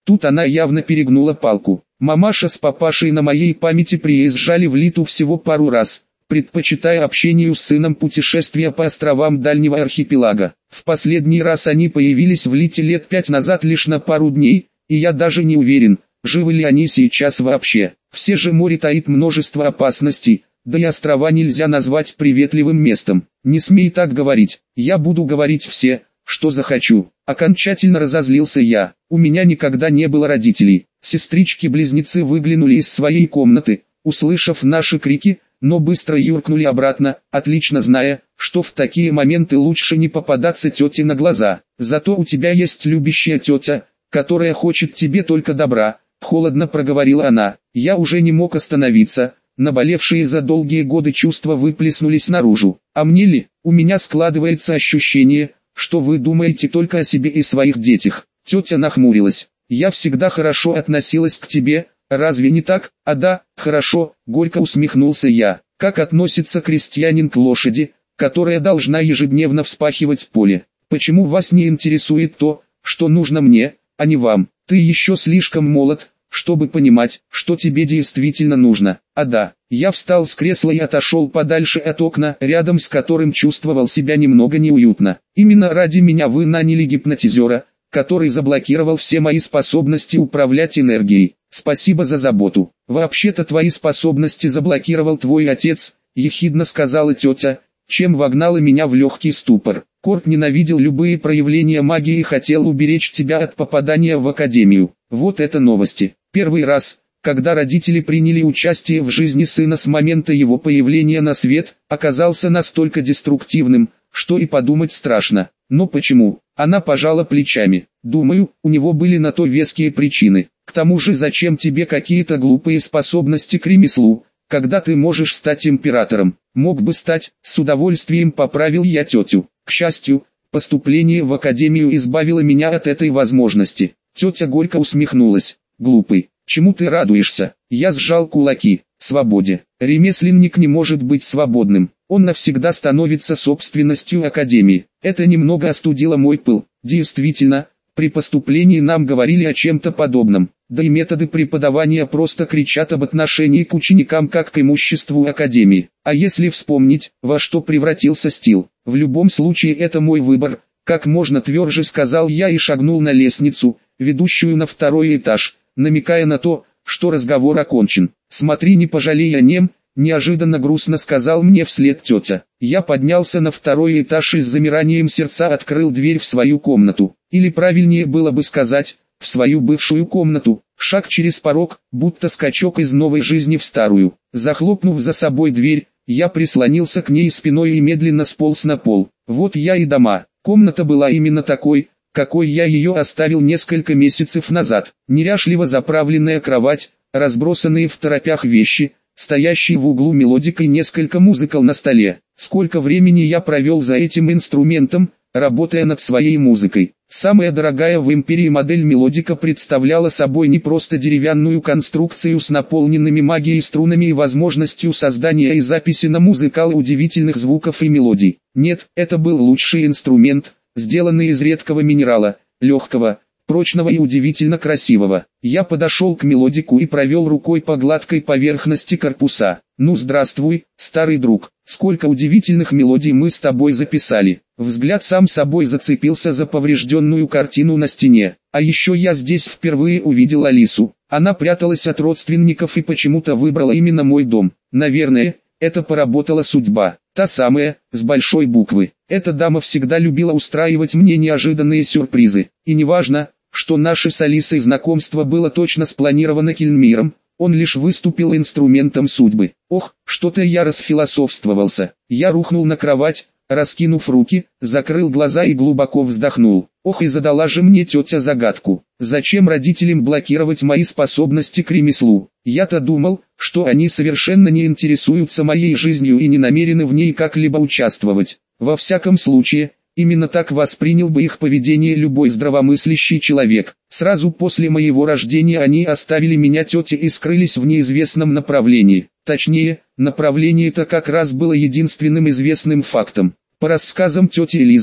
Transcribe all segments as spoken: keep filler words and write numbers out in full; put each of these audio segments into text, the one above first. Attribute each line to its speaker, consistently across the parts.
Speaker 1: Тут она явно перегнула палку. Мамаша с папашей на моей памяти приезжали в Литу всего пару раз, предпочитая общению с сыном путешествия по островам дальнего архипелага. В последний раз они появились в Лите лет пять назад лишь на пару дней, и я даже не уверен, живы ли они сейчас вообще. Все же море таит множество опасностей, да и острова нельзя назвать приветливым местом. Не смей так говорить, я буду говорить все, что захочу. Окончательно разозлился я. У меня никогда не было родителей. Сестрички-близнецы выглянули из своей комнаты, услышав наши крики, но быстро юркнули обратно, отлично зная, что в такие моменты лучше не попадаться тете на глаза. Зато у тебя есть любящая тетя, которая хочет тебе только добра, холодно проговорила она. Я уже не мог остановиться, наболевшие за долгие годы чувства выплеснулись наружу. А мне ли? У меня складывается ощущение, что вы думаете только о себе и своих детях. Тетя нахмурилась. Я всегда хорошо относилась к тебе, разве не так? А да, хорошо, горько усмехнулся я. Как относится крестьянин к лошади, которая должна ежедневно вспахивать поле? Почему вас не интересует то, что нужно мне, а не вам? Ты еще слишком молод, чтобы понимать, что тебе действительно нужно. А да, я встал с кресла и отошел подальше от окна, рядом с которым чувствовал себя немного неуютно. Именно ради меня вы наняли гипнотизера, который заблокировал все мои способности управлять энергией. Спасибо за заботу. Вообще-то твои способности заблокировал твой отец, ехидно сказала тетя, чем вогнала меня в легкий ступор. Корт ненавидел любые проявления магии и хотел уберечь тебя от попадания в академию. Вот это новости. Первый раз, когда родители приняли участие в жизни сына с момента его появления на свет, оказался настолько деструктивным, что и подумать страшно. Но почему? Она пожала плечами. Думаю, у него были на то веские причины. К тому же зачем тебе какие-то глупые способности к ремеслу, когда ты можешь стать императором? Мог бы стать, с удовольствием поправил я тетю. К счастью, поступление в академию избавило меня от этой возможности. Тетя горько усмехнулась. Глупый, чему ты радуешься? Я сжал кулаки. Свободе. Ремесленник не может быть свободным. Он навсегда становится собственностью академии. Это немного остудило мой пыл. Действительно, при поступлении нам говорили о чем-то подобном. Да и методы преподавания просто кричат об отношении к ученикам как к имуществу академии. А если вспомнить, во что превратился стил? В любом случае это мой выбор, как можно тверже сказал я и шагнул на лестницу, ведущую на второй этаж, намекая на то, что разговор окончен. «Смотри, не пожалей о нем», — неожиданно грустно сказал мне вслед тетя. Я поднялся на второй этаж и с замиранием сердца открыл дверь в свою комнату. Или правильнее было бы сказать, в свою бывшую комнату. Шаг через порог, будто скачок из новой жизни в старую. Захлопнув за собой дверь, я прислонился к ней спиной и медленно сполз на пол. Вот я и дома. Комната была именно такой, какой я ее оставил несколько месяцев назад. Неряшливо заправленная кровать, разбросанные в торопях вещи, стоящий в углу мелодик и несколько музыкал на столе. Сколько времени я провел за этим инструментом, работая над своей музыкой. Самая дорогая в империи модель мелодика представляла собой не просто деревянную конструкцию с наполненными магией струнами и возможностью создания и записи на музыкалы удивительных звуков и мелодий. Нет, это был лучший инструмент, сделанный из редкого минерала, легкого, прочного и удивительно красивого. Я подошел к мелодику и провел рукой по гладкой поверхности корпуса. «Ну здравствуй, старый друг, сколько удивительных мелодий мы с тобой записали». Взгляд сам собой зацепился за поврежденную картину на стене. А еще я здесь впервые увидел Алису. Она пряталась от родственников и почему-то выбрала именно мой дом. Наверное, это поработала судьба. Та самая, с большой буквы. Эта дама всегда любила устраивать мне неожиданные сюрпризы. И неважно, что наше с Алисой знакомство было точно спланировано Кельмиром, он лишь выступил инструментом судьбы. Ох, что-то я расфилософствовался. Я рухнул на кровать, раскинув руки, закрыл глаза и глубоко вздохнул. Ох, и задала же мне тетя загадку. Зачем родителям блокировать мои способности к ремеслу? Я-то думал, что они совершенно не интересуются моей жизнью и не намерены в ней как-либо участвовать. Во всяком случае, именно так воспринял бы их поведение любой здравомыслящий человек. Сразу после моего рождения они оставили меня тете и скрылись в неизвестном направлении. Точнее, направление это как раз было единственным известным фактом. По рассказам тети Элизы,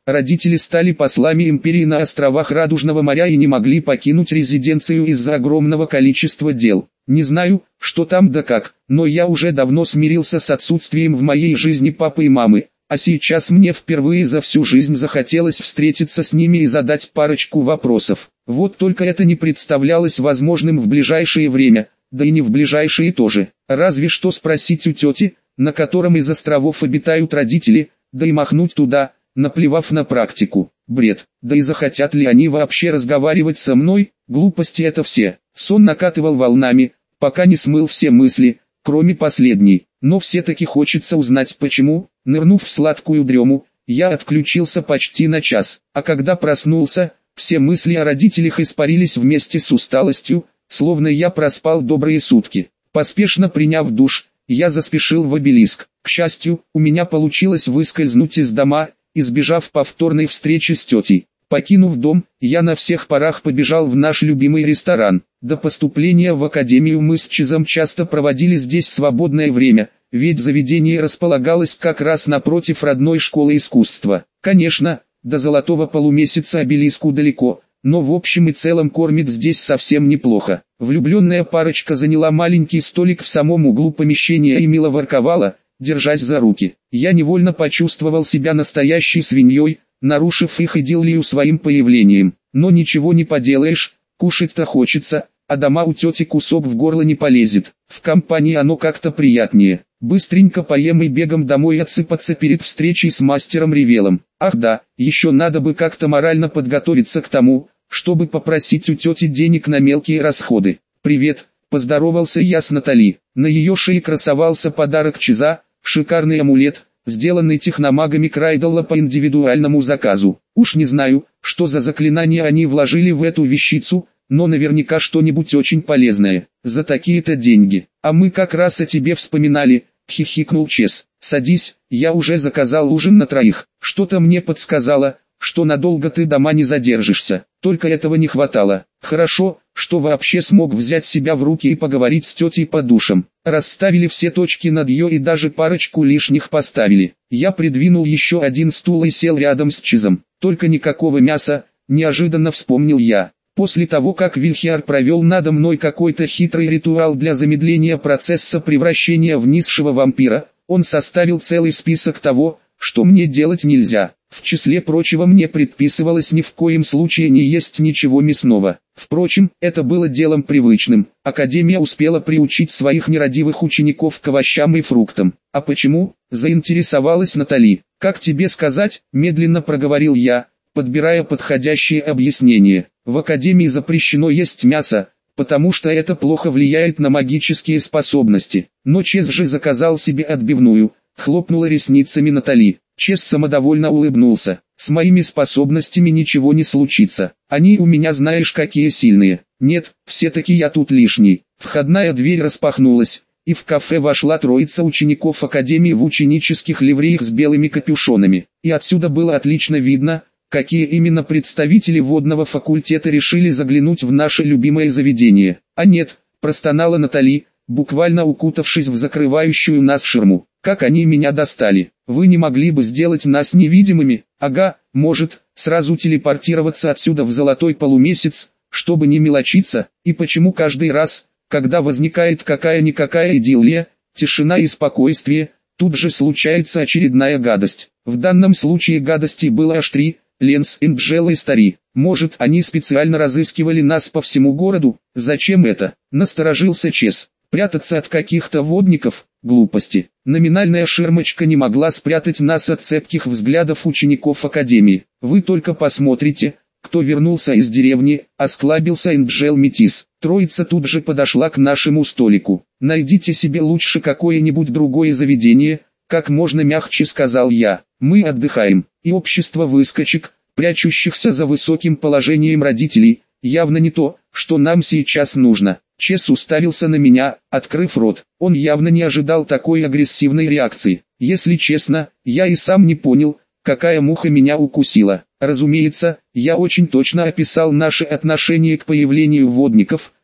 Speaker 1: Родители стали послами империи на островах Радужного моря и не могли покинуть резиденцию из-за огромного количества дел. Не знаю, что там да как, но я уже давно смирился с отсутствием в моей жизни папы и мамы, а сейчас мне впервые за всю жизнь захотелось встретиться с ними и задать парочку вопросов. Вот только это не представлялось возможным в ближайшее время, да и не в ближайшие тоже. Разве что спросить у тети, на котором из островов обитают родители, да и махнуть туда, наплевав на практику. Бред. Да и захотят ли они вообще разговаривать со мной? Глупости это все. Сон накатывал волнами, пока не смыл все мысли, кроме последней. Но все-таки хочется узнать почему. Нырнув в сладкую дрему, я отключился почти на час. А когда проснулся, все мысли о родителях испарились вместе с усталостью, словно я проспал добрые сутки. Поспешно приняв душ, я заспешил в обелиск. К счастью, у меня получилось выскользнуть из дома, избежав повторной встречи с тетей. Покинув дом, я на всех парах побежал в наш любимый ресторан. До поступления в академию мы с Чизом часто проводили здесь свободное время, ведь заведение располагалось как раз напротив родной школы искусства. Конечно, до золотого полумесяца обелиску далеко, но в общем и целом кормит здесь совсем неплохо. Влюбленная парочка заняла маленький столик в самом углу помещения и мило ворковала, держась за руки. Я невольно почувствовал себя настоящей свиньей, нарушив их идиллию своим появлением. Но ничего не поделаешь, кушать-то хочется, а дома у тети кусок в горло не полезет. В компании оно как-то приятнее. Быстренько поем и бегом домой отсыпаться перед встречей с мастером Ревелом. Ах да, еще надо бы как-то морально подготовиться к тому, чтобы попросить у тети денег на мелкие расходы. «Привет», — поздоровался я с Натали. На ее шее красовался подарок Чиза, шикарный амулет, сделанный техномагами Крайдалла по индивидуальному заказу. Уж не знаю, что за заклинание они вложили в эту вещицу, но наверняка что-нибудь очень полезное. За такие-то деньги. А мы как раз о тебе вспоминали, хихикнул Чез. Садись, я уже заказал ужин на троих. Что-то мне подсказало, что надолго ты дома не задержишься. Только этого не хватало. Хорошо, что вообще смог взять себя в руки и поговорить с тетей по душам. Расставили все точки над «ё» и даже парочку лишних поставили. Я придвинул еще один стул и сел рядом с Чизом. Только никакого мяса, неожиданно вспомнил я. После того, как Вильхиар провел надо мной какой-то хитрый ритуал для замедления процесса превращения в низшего вампира, он составил целый список того, что мне делать нельзя. В числе прочего мне предписывалось ни в коем случае не есть ничего мясного. Впрочем, это было делом привычным. Академия успела приучить своих нерадивых учеников к овощам и фруктам. А почему? Заинтересовалась Натали. Как тебе сказать, медленно проговорил я, подбирая подходящее объяснение. В Академии запрещено есть мясо, потому что это плохо влияет на магические способности. Но Чез же заказал себе отбивную, хлопнула ресницами Натали. Чез самодовольно улыбнулся. С моими способностями ничего не случится. Они у меня знаешь какие сильные. Нет, все-таки я тут лишний. Входная дверь распахнулась, и в кафе вошла троица учеников Академии в ученических ливреях с белыми капюшонами. И отсюда было отлично видно, какие именно представители водного факультета решили заглянуть в наше любимое заведение. А нет, простонала Натали, буквально укутавшись в закрывающую нас ширму. Как они меня достали. Вы не могли бы сделать нас невидимыми? Ага, может, сразу телепортироваться отсюда в золотой полумесяц, чтобы не мелочиться? И почему каждый раз, когда возникает какая-никакая идиллия, тишина и спокойствие, тут же случается очередная гадость? В данном случае гадостей было аж три. Ленс, Энджела и Стари. Может, они специально разыскивали нас по всему городу? Зачем это? Насторожился Чез. Прятаться от каких-то водников? Глупости. Номинальная ширмочка не могла спрятать нас от цепких взглядов учеников Академии. Вы только посмотрите, кто вернулся из деревни, осклабился Энджел Метис. Троица тут же подошла к нашему столику. Найдите себе лучше какое-нибудь другое заведение, как можно мягче сказал я. Мы отдыхаем, и общество выскочек, прячущихся за высоким положением родителей, явно не то, что нам сейчас нужно. Чез уставился на меня, открыв рот. Он явно не ожидал такой агрессивной реакции. Если честно, я и сам не понял, какая муха меня укусила. Разумеется, я очень точно описал наши отношения к появлению водников,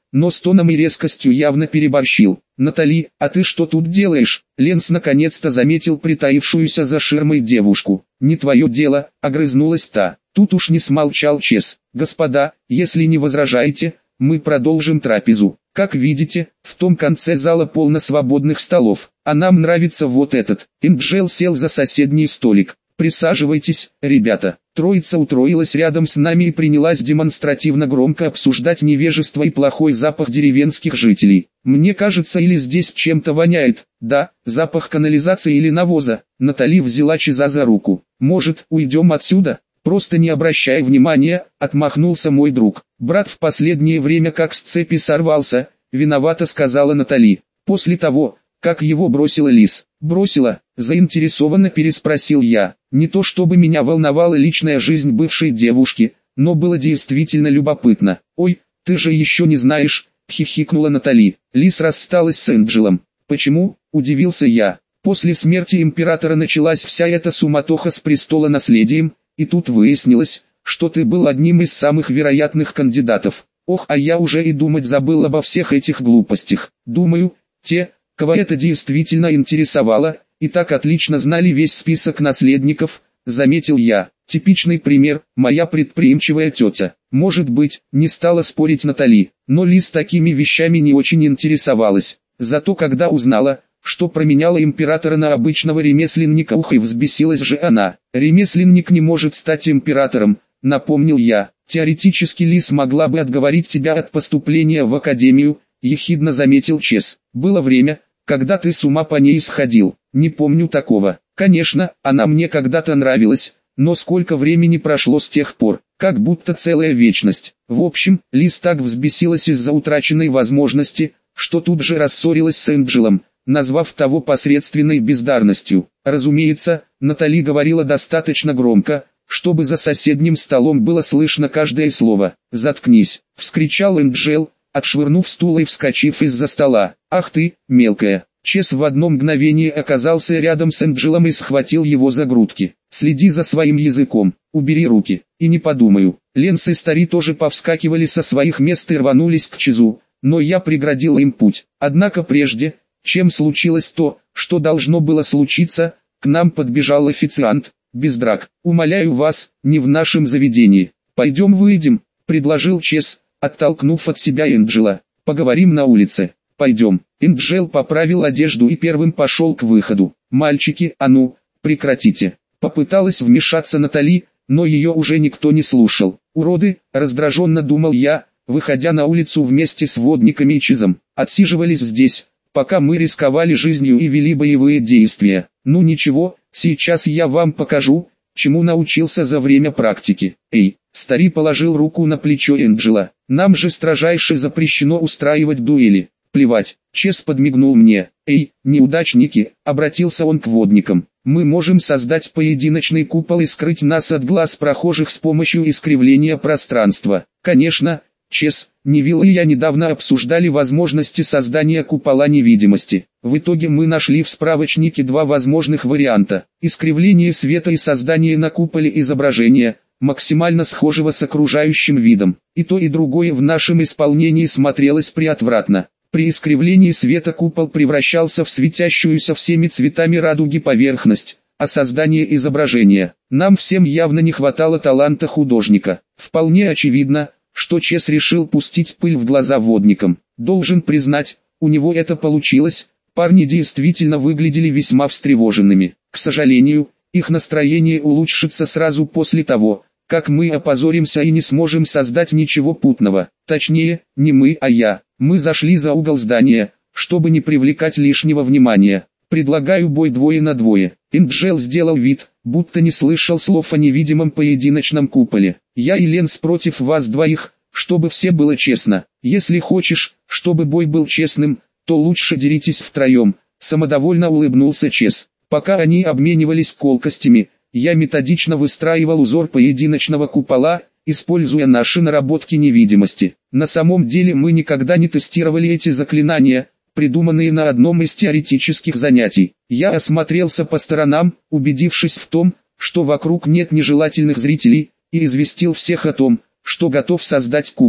Speaker 1: но с тоном и резкостью явно переборщил. «Натали, а ты что тут делаешь?» Ленс наконец-то заметил притаившуюся за ширмой девушку. «Не твое дело», — огрызнулась та. Тут уж не смолчал Чес. «Господа, если не возражаете, мы продолжим трапезу. Как видите, в том конце зала полно свободных столов, а нам нравится вот этот». Энджел сел за соседний столик. «Присаживайтесь, ребята». Троица утроилась рядом с нами и принялась демонстративно громко обсуждать невежество и плохой запах деревенских жителей. «Мне кажется, или здесь чем-то воняет, да, запах канализации или навоза». Натали взяла Чеза за руку. «Может, уйдем отсюда?» «Просто не обращай внимания», — отмахнулся мой друг. «Брат в последнее время как с цепи сорвался», — виновато сказала Натали. «После того, как его бросила Лис». «Бросила?» — заинтересованно переспросил я. Не то чтобы меня волновала личная жизнь бывшей девушки, но было действительно любопытно. «Ой, ты же еще не знаешь», — хихикнула Натали. «Лис рассталась с Энджелом». «Почему?» — удивился я. «После смерти императора началась вся эта суматоха с престолонаследием, и тут выяснилось, что ты был одним из самых вероятных кандидатов. Ох, а я уже и думать забыл обо всех этих глупостях. Думаю, те, кого это действительно интересовало, и так отлично знали весь список наследников», — заметил я. «Типичный пример, моя предприимчивая тетя». «Может быть», — не стала спорить Натали, но Лис такими вещами не очень интересовалась. Зато когда узнала, что променяла императора на обычного ремесленника, ух, и взбесилась же она. «Ремесленник не может стать императором», — напомнил я. «Теоретически Лис могла бы отговорить тебя от поступления в академию», — ехидно заметил Чес. «Было время, когда ты с ума по ней сходил». «Не помню такого. Конечно, она мне когда-то нравилась, но сколько времени прошло с тех пор, как будто целая вечность». В общем, Лис так взбесилась из-за утраченной возможности, что тут же рассорилась с Энджелом, назвав того посредственной бездарностью. Разумеется, Натали говорила достаточно громко, чтобы за соседним столом было слышно каждое слово. «Заткнись!» — вскричал Энджел, отшвырнув стул и вскочив из-за стола. «Ах ты, мелкая!» Чес в одно мгновение оказался рядом с Энджелом и схватил его за грудки. «Следи за своим языком, убери руки». «И не подумаю». Ленс и Стари тоже повскакивали со своих мест и рванулись к Чезу, но я преградил им путь. Однако прежде, чем случилось то, что должно было случиться, к нам подбежал официант. «Без драк, умоляю вас, не в нашем заведении. Пойдем выйдем», — предложил Чес, оттолкнув от себя Энджела. «Поговорим на улице». «Пойдем». Энджел поправил одежду и первым пошел к выходу. «Мальчики, а ну, прекратите». Попыталась вмешаться Натали, но ее уже никто не слушал. «Уроды», — раздраженно думал я, выходя на улицу вместе с водниками и Чезом. «Отсиживались здесь, пока мы рисковали жизнью и вели боевые действия. Ну ничего, сейчас я вам покажу, чему научился за время практики». «Эй!» — Стари положил руку на плечо Энджела. «Нам же строжайше запрещено устраивать дуэли». «Плевать», — Чес подмигнул мне. «Эй, неудачники», — обратился он к водникам. «Мы можем создать поединочный купол и скрыть нас от глаз прохожих с помощью искривления пространства». «Конечно, Чес, Невилл и я недавно обсуждали возможности создания купола невидимости. В итоге мы нашли в справочнике два возможных варианта. Искривление света и создание на куполе изображения, максимально схожего с окружающим видом. И то и другое в нашем исполнении смотрелось приотвратно. При искривлении света купол превращался в светящуюся всеми цветами радуги поверхность, а создание изображения. Нам всем явно не хватало таланта художника. Вполне очевидно, что Чес решил пустить пыль в глаза водникам. Должен признать, у него это получилось, парни действительно выглядели весьма встревоженными. К сожалению, их настроение улучшится сразу после того, как мы опозоримся и не сможем создать ничего путного. Точнее, не мы, а я. Мы зашли за угол здания, чтобы не привлекать лишнего внимания. Предлагаю бой двое на двое. Энджел сделал вид, будто не слышал слов о невидимом поединочном куполе. Я и Ленс против вас двоих, чтобы все было честно. Если хочешь, чтобы бой был честным, то лучше деритесь втроем. Самодовольно улыбнулся Чес. Пока они обменивались колкостями, я методично выстраивал узор поединочного купола, используя наши наработки невидимости. На самом деле мы никогда не тестировали эти заклинания, придуманные на одном из теоретических занятий. Я осмотрелся по сторонам, убедившись в том, что вокруг нет нежелательных зрителей, и известил всех о том, что готов создать купол.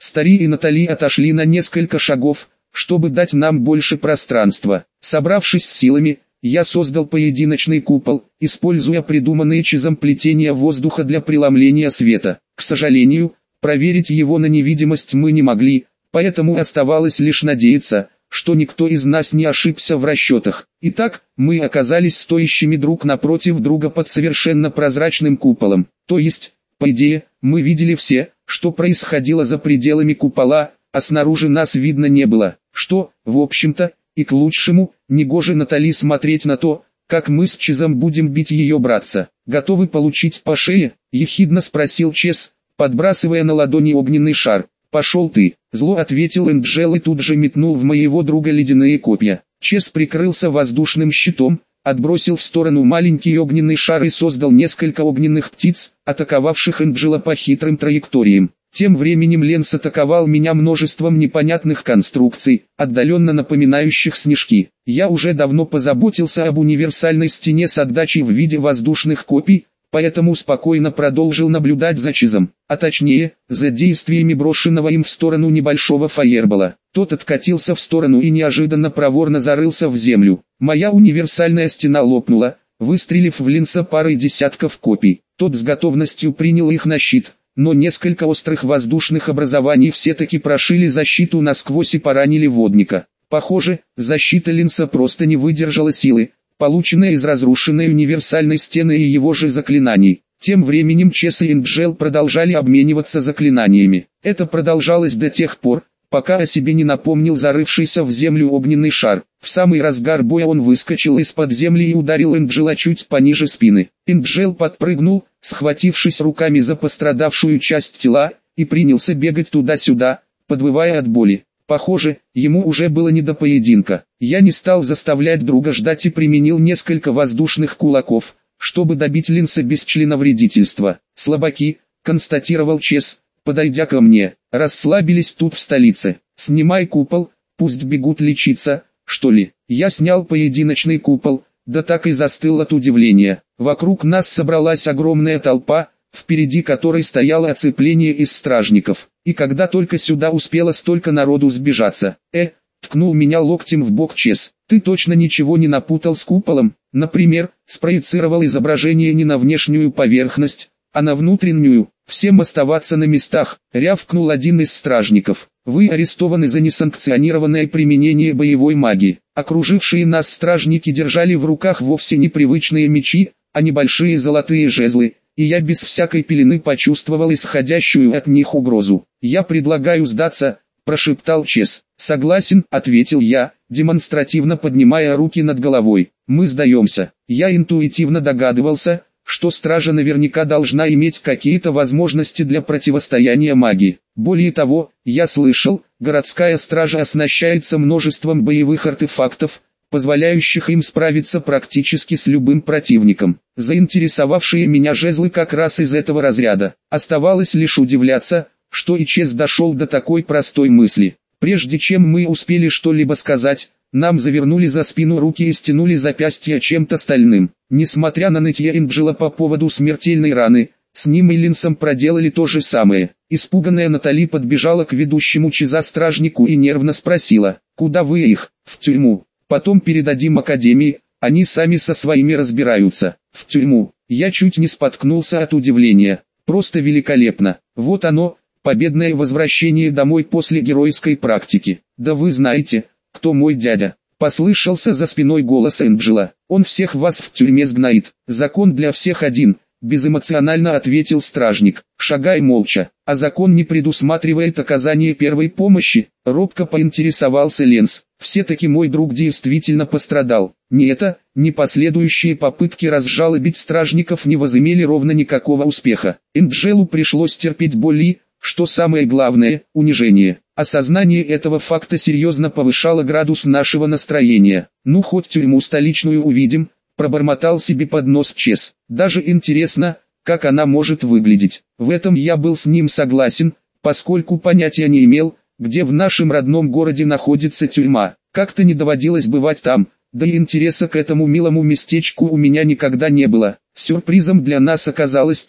Speaker 1: Стари и Натали отошли на несколько шагов, чтобы дать нам больше пространства. Собравшись с силами, я создал поединочный купол, используя придуманные Чезом плетения воздуха для преломления света. К сожалению, проверить его на невидимость мы не могли, поэтому оставалось лишь надеяться, что никто из нас не ошибся в расчетах. Итак, мы оказались стоящими друг напротив друга под совершенно прозрачным куполом. То есть, по идее, мы видели все, что происходило за пределами купола, а снаружи нас видно не было. Что, в общем-то, и к лучшему. Негоже Натали смотреть на то, как мы с Чезом будем бить ее братца. «Готовы получить по шее?» – ехидно спросил Чез, подбрасывая на ладони огненный шар. «Пошел ты!» – зло ответил Энджел и тут же метнул в моего друга ледяные копья. Чез прикрылся воздушным щитом, отбросил в сторону маленький огненный шар и создал несколько огненных птиц, атаковавших Энджела по хитрым траекториям. Тем временем Ленс атаковал меня множеством непонятных конструкций, отдаленно напоминающих снежки. Я уже давно позаботился об универсальной стене с отдачей в виде воздушных копий, поэтому спокойно продолжил наблюдать за Чезом, а точнее, за действиями брошенного им в сторону небольшого фаербола. Тот откатился в сторону и неожиданно проворно зарылся в землю. Моя универсальная стена лопнула, выстрелив в Ленса парой десятков копий. Тот с готовностью принял их на щит, но несколько острых воздушных образований все-таки прошили защиту насквозь и поранили водника. Похоже, защита Ленса просто не выдержала силы, полученной из разрушенной универсальной стены и его же заклинаний. Тем временем Чез и Энджел продолжали обмениваться заклинаниями. Это продолжалось до тех пор, пока о себе не напомнил зарывшийся в землю огненный шар. В самый разгар боя он выскочил из-под земли и ударил Энджела чуть пониже спины. Энджел подпрыгнул, схватившись руками за пострадавшую часть тела, и принялся бегать туда-сюда, подвывая от боли. Похоже, ему уже было не до поединка. Я не стал заставлять друга ждать и применил несколько воздушных кулаков, чтобы добить Ленса без членовредительства. «Слабаки», — констатировал Чез, подойдя ко мне, — «расслабились тут в столице. Снимай купол, пусть бегут лечиться, что ли». Я снял поединочный купол, да так и застыл от удивления. Вокруг нас собралась огромная толпа, впереди которой стояло оцепление из стражников. И когда только сюда успело столько народу сбежаться, э, ткнул меня локтем в бок Чез. Ты точно ничего не напутал с куполом? Например, спроецировал изображение не на внешнюю поверхность, а на внутреннюю. Всем оставаться на местах, рявкнул один из стражников. Вы арестованы за несанкционированное применение боевой магии. Окружившие нас стражники держали в руках вовсе непривычные мечи, а небольшие золотые жезлы, и я без всякой пелены почувствовал исходящую от них угрозу. «Я предлагаю сдаться», – прошептал Чез. «Согласен», – ответил я, демонстративно поднимая руки над головой. «Мы сдаемся». Я интуитивно догадывался, что стража наверняка должна иметь какие-то возможности для противостояния магии. Более того, я слышал, городская стража оснащается множеством боевых артефактов, позволяющих им справиться практически с любым противником. Заинтересовавшие меня жезлы как раз из этого разряда. Оставалось лишь удивляться, что и Чез дошел до такой простой мысли. Прежде чем мы успели что-либо сказать, нам завернули за спину руки и стянули запястья чем-то стальным. Несмотря на нытье Энджела по поводу смертельной раны, с ним и Ленсом проделали то же самое. Испуганная Натали подбежала к ведущему Чеза стражнику и нервно спросила: «Куда вы их?» «В тюрьму. Потом передадим Академии, они сами со своими разбираются». «В тюрьму». Я чуть не споткнулся от удивления. Просто великолепно. Вот оно, победное возвращение домой после геройской практики. «Да вы знаете, кто мой дядя?» Послышался за спиной голос Энджела. «Он всех вас в тюрьме сгноит. Закон для всех один», безэмоционально ответил стражник. «Шагай молча. А закон не предусматривает оказание первой помощи?» Робко поинтересовался Ленс. «Все-таки мой друг действительно пострадал. Ни это, ни последующие попытки разжалобить стражников не возымели ровно никакого успеха. Энджелу пришлось терпеть боли, что самое главное, унижение. Осознание этого факта серьезно повышало градус нашего настроения. Ну хоть тюрьму столичную увидим», пробормотал себе под нос Чез. «Даже интересно, как она может выглядеть». В этом я был с ним согласен, поскольку понятия не имел, где в нашем родном городе находится тюрьма. Как-то не доводилось бывать там, да и интереса к этому милому местечку у меня никогда не было. Сюрпризом для нас оказалось то,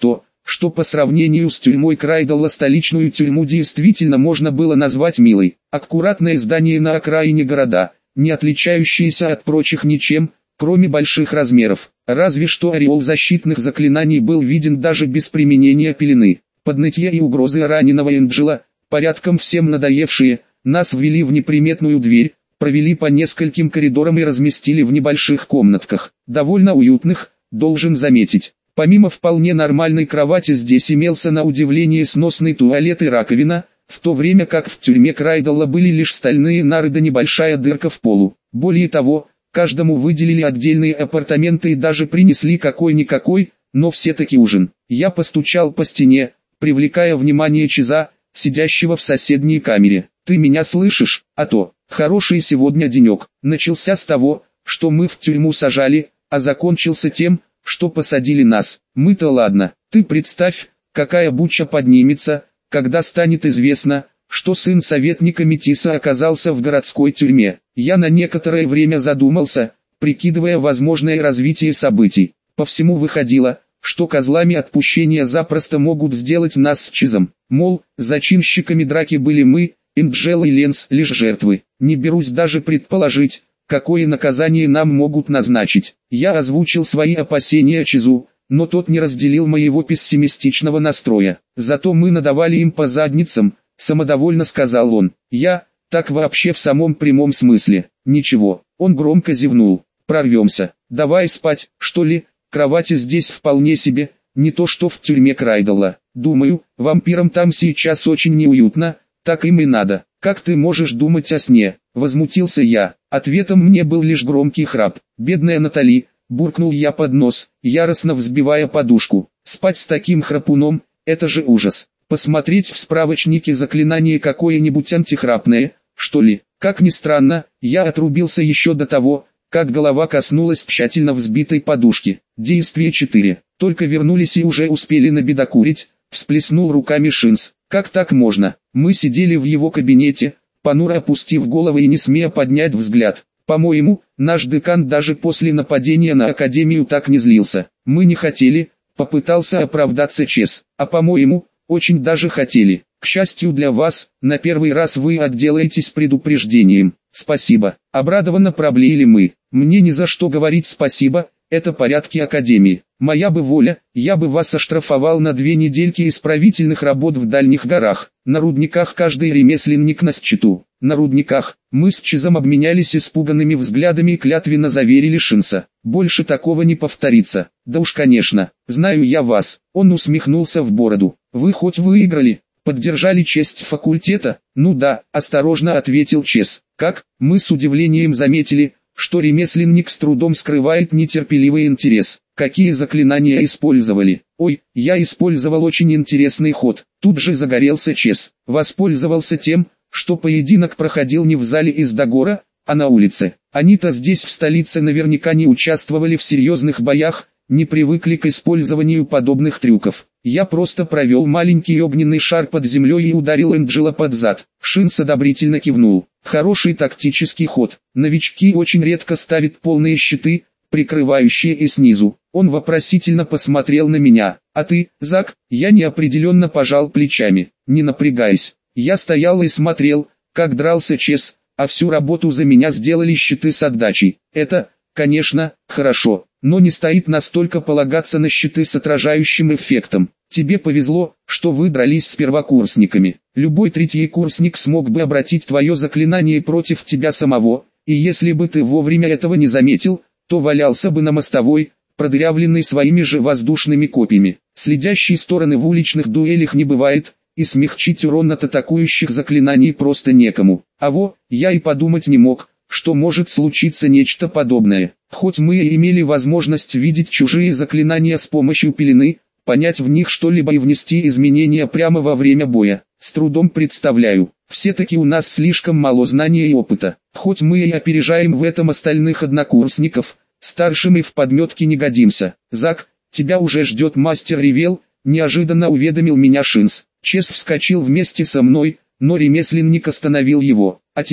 Speaker 1: что по сравнению с тюрьмой Крайдалла столичную тюрьму действительно можно было назвать милой. Аккуратное здание на окраине города, не отличающееся от прочих ничем, кроме больших размеров. Разве что ореол защитных заклинаний был виден даже без применения пелены. Под нытье и угрозы раненого Энджела, порядком всем надоевшие, нас ввели в неприметную дверь, провели по нескольким коридорам и разместили в небольших комнатках, довольно уютных, должен заметить. Помимо вполне нормальной кровати здесь имелся на удивление сносный туалет и раковина, в то время как в тюрьме Крайдалла были лишь стальные нары да небольшая дырка в полу. Более того, каждому выделили отдельные апартаменты и даже принесли какой-никакой, но все-таки ужин. Я постучал по стене, привлекая внимание Чеза, сидящего в соседней камере. «Ты меня слышишь? А то, хороший сегодня денек. Начался с того, что мы в тюрьму сажали, а закончился тем, что посадили нас. Мы-то ладно, ты представь, какая буча поднимется, когда станет известно, что сын советника Метиса оказался в городской тюрьме». Я на некоторое время задумался, прикидывая возможное развитие событий. По всему выходило, что козлами отпущения запросто могут сделать нас с Чизом. Мол, зачинщиками драки были мы, Энджел и Ленс лишь жертвы. Не берусь даже предположить, какое наказание нам могут назначить. Я озвучил свои опасения Чизу, но тот не разделил моего пессимистичного настроя. Зато мы надавали им по задницам, самодовольно сказал он. Я, так вообще в самом прямом смысле. Ничего, он громко зевнул. Прорвемся. Давай спать, что ли? Кровати здесь вполне себе, не то что в тюрьме Крайдалла. Думаю, вампирам там сейчас очень неуютно, так им и надо. Как ты можешь думать о сне? Возмутился я. Ответом мне был лишь громкий храп. Бедная Натали, буркнул я под нос, яростно взбивая подушку. Спать с таким храпуном, это же ужас. Посмотреть в справочнике заклинание какое-нибудь антихрапное, что ли? Как ни странно, я отрубился еще до того, как голова коснулась тщательно взбитой подушки. Действие четыре. Только вернулись и уже успели набедокурить, всплеснул руками Шинс. Как так можно? Мы сидели в его кабинете, понуро опустив головы и не смея поднять взгляд. По-моему, наш декан даже после нападения на Академию так не злился. Мы не хотели, попытался оправдаться Чез. А по-моему, очень даже хотели. К счастью для вас, на первый раз вы отделаетесь предупреждением. Спасибо. Обрадованно проблеяли мы. Мне ни за что говорить спасибо, это порядки Академии. Моя бы воля, я бы вас оштрафовал на две недельки исправительных работ в дальних горах. На рудниках каждый ремесленник на счету. На рудниках. Мы с Чизом обменялись испуганными взглядами и клятвенно заверили Шинса. Больше такого не повторится. Да уж конечно, знаю я вас. Он усмехнулся в бороду. Вы хоть выиграли? Поддержали честь факультета? Ну да, осторожно ответил Чез. Как? Мы с удивлением заметили, что ремесленник с трудом скрывает нетерпеливый интерес. Какие заклинания использовали? Ой, я использовал очень интересный ход. Тут же загорелся Чез. Воспользовался тем, что поединок проходил не в зале из Дагора, а на улице. Они-то здесь в столице наверняка не участвовали в серьезных боях, не привыкли к использованию подобных трюков. Я просто провел маленький огненный шар под землей и ударил Энджела под зад. Шинс одобрительно кивнул. Хороший тактический ход. Новички очень редко ставят полные щиты, прикрывающие и снизу. Он вопросительно посмотрел на меня. А ты, Зак? Я неопределенно пожал плечами. Не напрягаясь. Я стоял и смотрел, как дрался Чез, а всю работу за меня сделали щиты с отдачей. Это, конечно, хорошо, но не стоит настолько полагаться на щиты с отражающим эффектом. Тебе повезло, что вы дрались с первокурсниками. Любой третий курсник смог бы обратить твое заклинание против тебя самого, и если бы ты вовремя этого не заметил, то валялся бы на мостовой, продырявленный своими же воздушными копьями. Следящей стороны в уличных дуэлях не бывает, и смягчить урон от атакующих заклинаний просто некому. А во, я и подумать не мог, что может случиться нечто подобное. Хоть мы и имели возможность видеть чужие заклинания с помощью пелены, понять в них что-либо и внести изменения прямо во время боя, с трудом представляю. Все-таки у нас слишком мало знаний и опыта. Хоть мы и опережаем в этом остальных однокурсников, старшим и в подметке не годимся. Зак, тебя уже ждет мастер Ревел, неожиданно уведомил меня Шинс. Чез вскочил вместе со мной, но ремесленник остановил его. А тебя,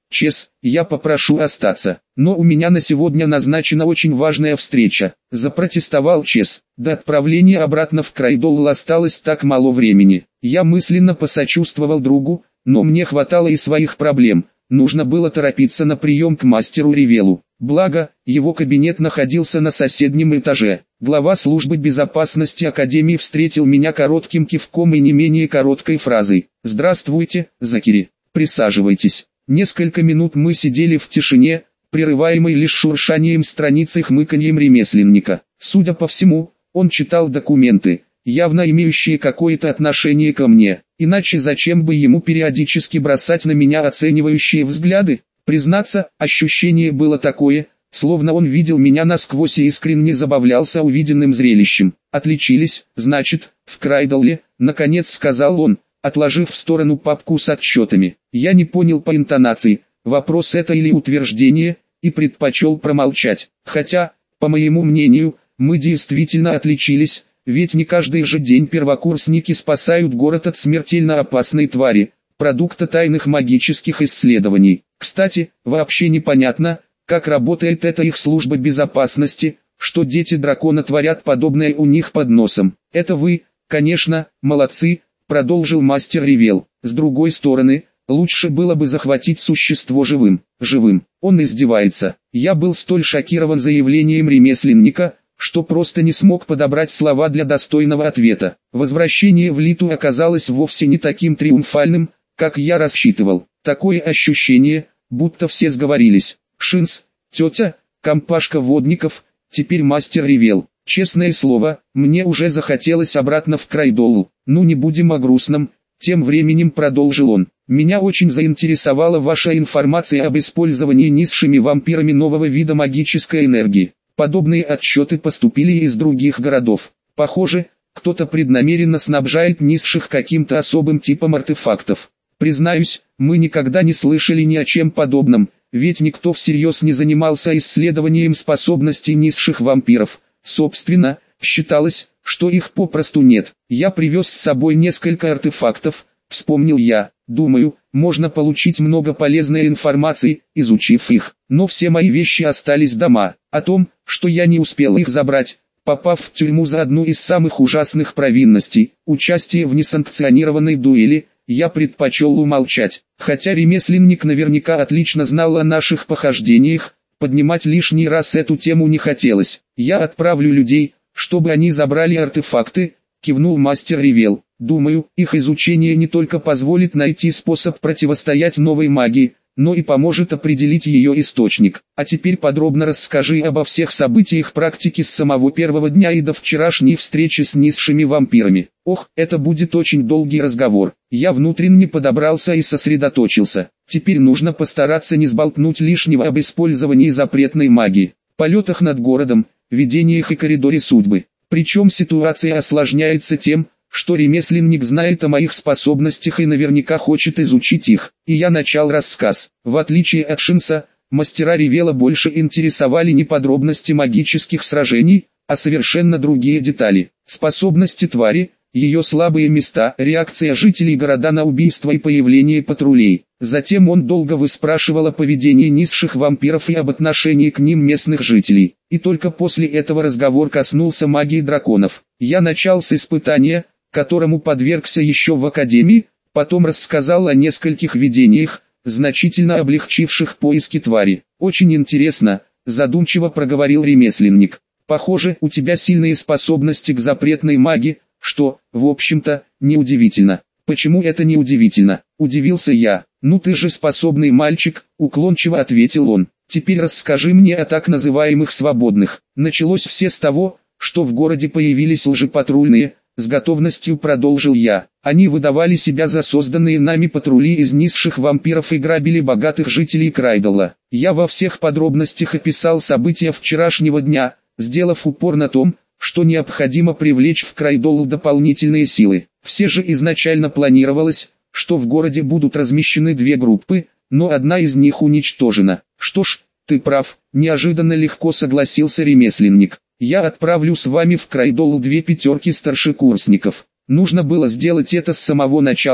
Speaker 1: Чес, я попрошу остаться, но у меня на сегодня назначена очень важная встреча, запротестовал Чес. До отправления обратно в Крайдолл осталось так мало времени. Я мысленно посочувствовал другу, но мне хватало и своих проблем. Нужно было торопиться на прием к мастеру Ревелу. Благо, его кабинет находился на соседнем этаже. Глава службы безопасности Академии встретил меня коротким кивком и не менее короткой фразой: «Здравствуйте, Закири, присаживайтесь». Несколько минут мы сидели в тишине, прерываемой лишь шуршанием страниц и хмыканьем ремесленника. Судя по всему, он читал документы, явно имеющие какое-то отношение ко мне, иначе зачем бы ему периодически бросать на меня оценивающие взгляды? Признаться, ощущение было такое, словно он видел меня насквозь и искренне забавлялся увиденным зрелищем. «Отличились, значит, в Крайдолле», — наконец сказал он, отложив в сторону папку с отчетами. Я не понял по интонации, вопрос это или утверждение, и предпочел промолчать. Хотя, по моему мнению, мы действительно отличились, ведь не каждый же день первокурсники спасают город от смертельно опасной твари, продукта тайных магических исследований. Кстати, вообще непонятно, как работает эта их служба безопасности, что дети дракона творят подобное у них под носом. Это вы, конечно, молодцы, продолжил мастер Ревел. С другой стороны, лучше было бы захватить существо живым. Живым. Он издевается. Я был столь шокирован заявлением ремесленника, что просто не смог подобрать слова для достойного ответа. Возвращение в Литу оказалось вовсе не таким триумфальным, как я рассчитывал. Такое ощущение, будто все сговорились. Шинс, тетя, компашка водников, теперь мастер Ревел. Честное слово, мне уже захотелось обратно в Крайдолл. Ну не будем о грустном, тем временем продолжил он. Меня очень заинтересовала ваша информация об использовании низшими вампирами нового вида магической энергии. Подобные отчеты поступили из других городов. Похоже, кто-то преднамеренно снабжает низших каким-то особым типом артефактов. Признаюсь, мы никогда не слышали ни о чем подобном, ведь никто всерьез не занимался исследованием способностей низших вампиров. Собственно, считалось, что их попросту нет. Я привез с собой несколько артефактов, вспомнил я. Думаю, можно получить много полезной информации, изучив их. Но все мои вещи остались дома. О том, что я не успел их забрать, попав в тюрьму за одну из самых ужасных провинностей, участие в несанкционированной дуэли, я предпочел умолчать. Хотя ремесленник наверняка отлично знал о наших похождениях, поднимать лишний раз эту тему не хотелось. Я отправлю людей, чтобы они забрали артефакты, кивнул мастер Ревел. Думаю, их изучение не только позволит найти способ противостоять новой магии, но и поможет определить ее источник. А теперь подробно расскажи обо всех событиях практики с самого первого дня и до вчерашней встречи с низшими вампирами. Ох, это будет очень долгий разговор. Я внутренне подобрался и сосредоточился. Теперь нужно постараться не сболтнуть лишнего об использовании запретной магии, полетах над городом, видениях и коридоре судьбы. Причем ситуация осложняется тем, что ремесленник знает о моих способностях и наверняка хочет изучить их. И я начал рассказ. В отличие от Шинса, мастера Ревела больше интересовали не подробности магических сражений, а совершенно другие детали. Способности твари, ее слабые места, реакция жителей города на убийство и появление патрулей. Затем он долго выспрашивал о поведении низших вампиров и об отношении к ним местных жителей. И только после этого разговор коснулся магии драконов. Я начал с испытания, которому подвергся еще в академии, потом рассказал о нескольких видениях, значительно облегчивших поиски твари. «Очень интересно», — задумчиво проговорил ремесленник. «Похоже, у тебя сильные способности к запретной магии, что, в общем-то, неудивительно». «Почему это неудивительно?» — удивился я. «Ну ты же способный мальчик», — уклончиво ответил он. «Теперь расскажи мне о так называемых свободных». Началось все с того, что в городе появились лжепатрульные, с готовностью продолжил я. Они выдавали себя за созданные нами патрули из низших вампиров и грабили богатых жителей Крайдолла. Я во всех подробностях описал события вчерашнего дня, сделав упор на том, что необходимо привлечь в Крайдолл дополнительные силы. Все же изначально планировалось, что в городе будут размещены две группы, но одна из них уничтожена. Что ж, ты прав, неожиданно легко согласился ремесленник. Я отправлю с вами в Крайдолл две пятерки старшекурсников. Нужно было сделать это с самого начала,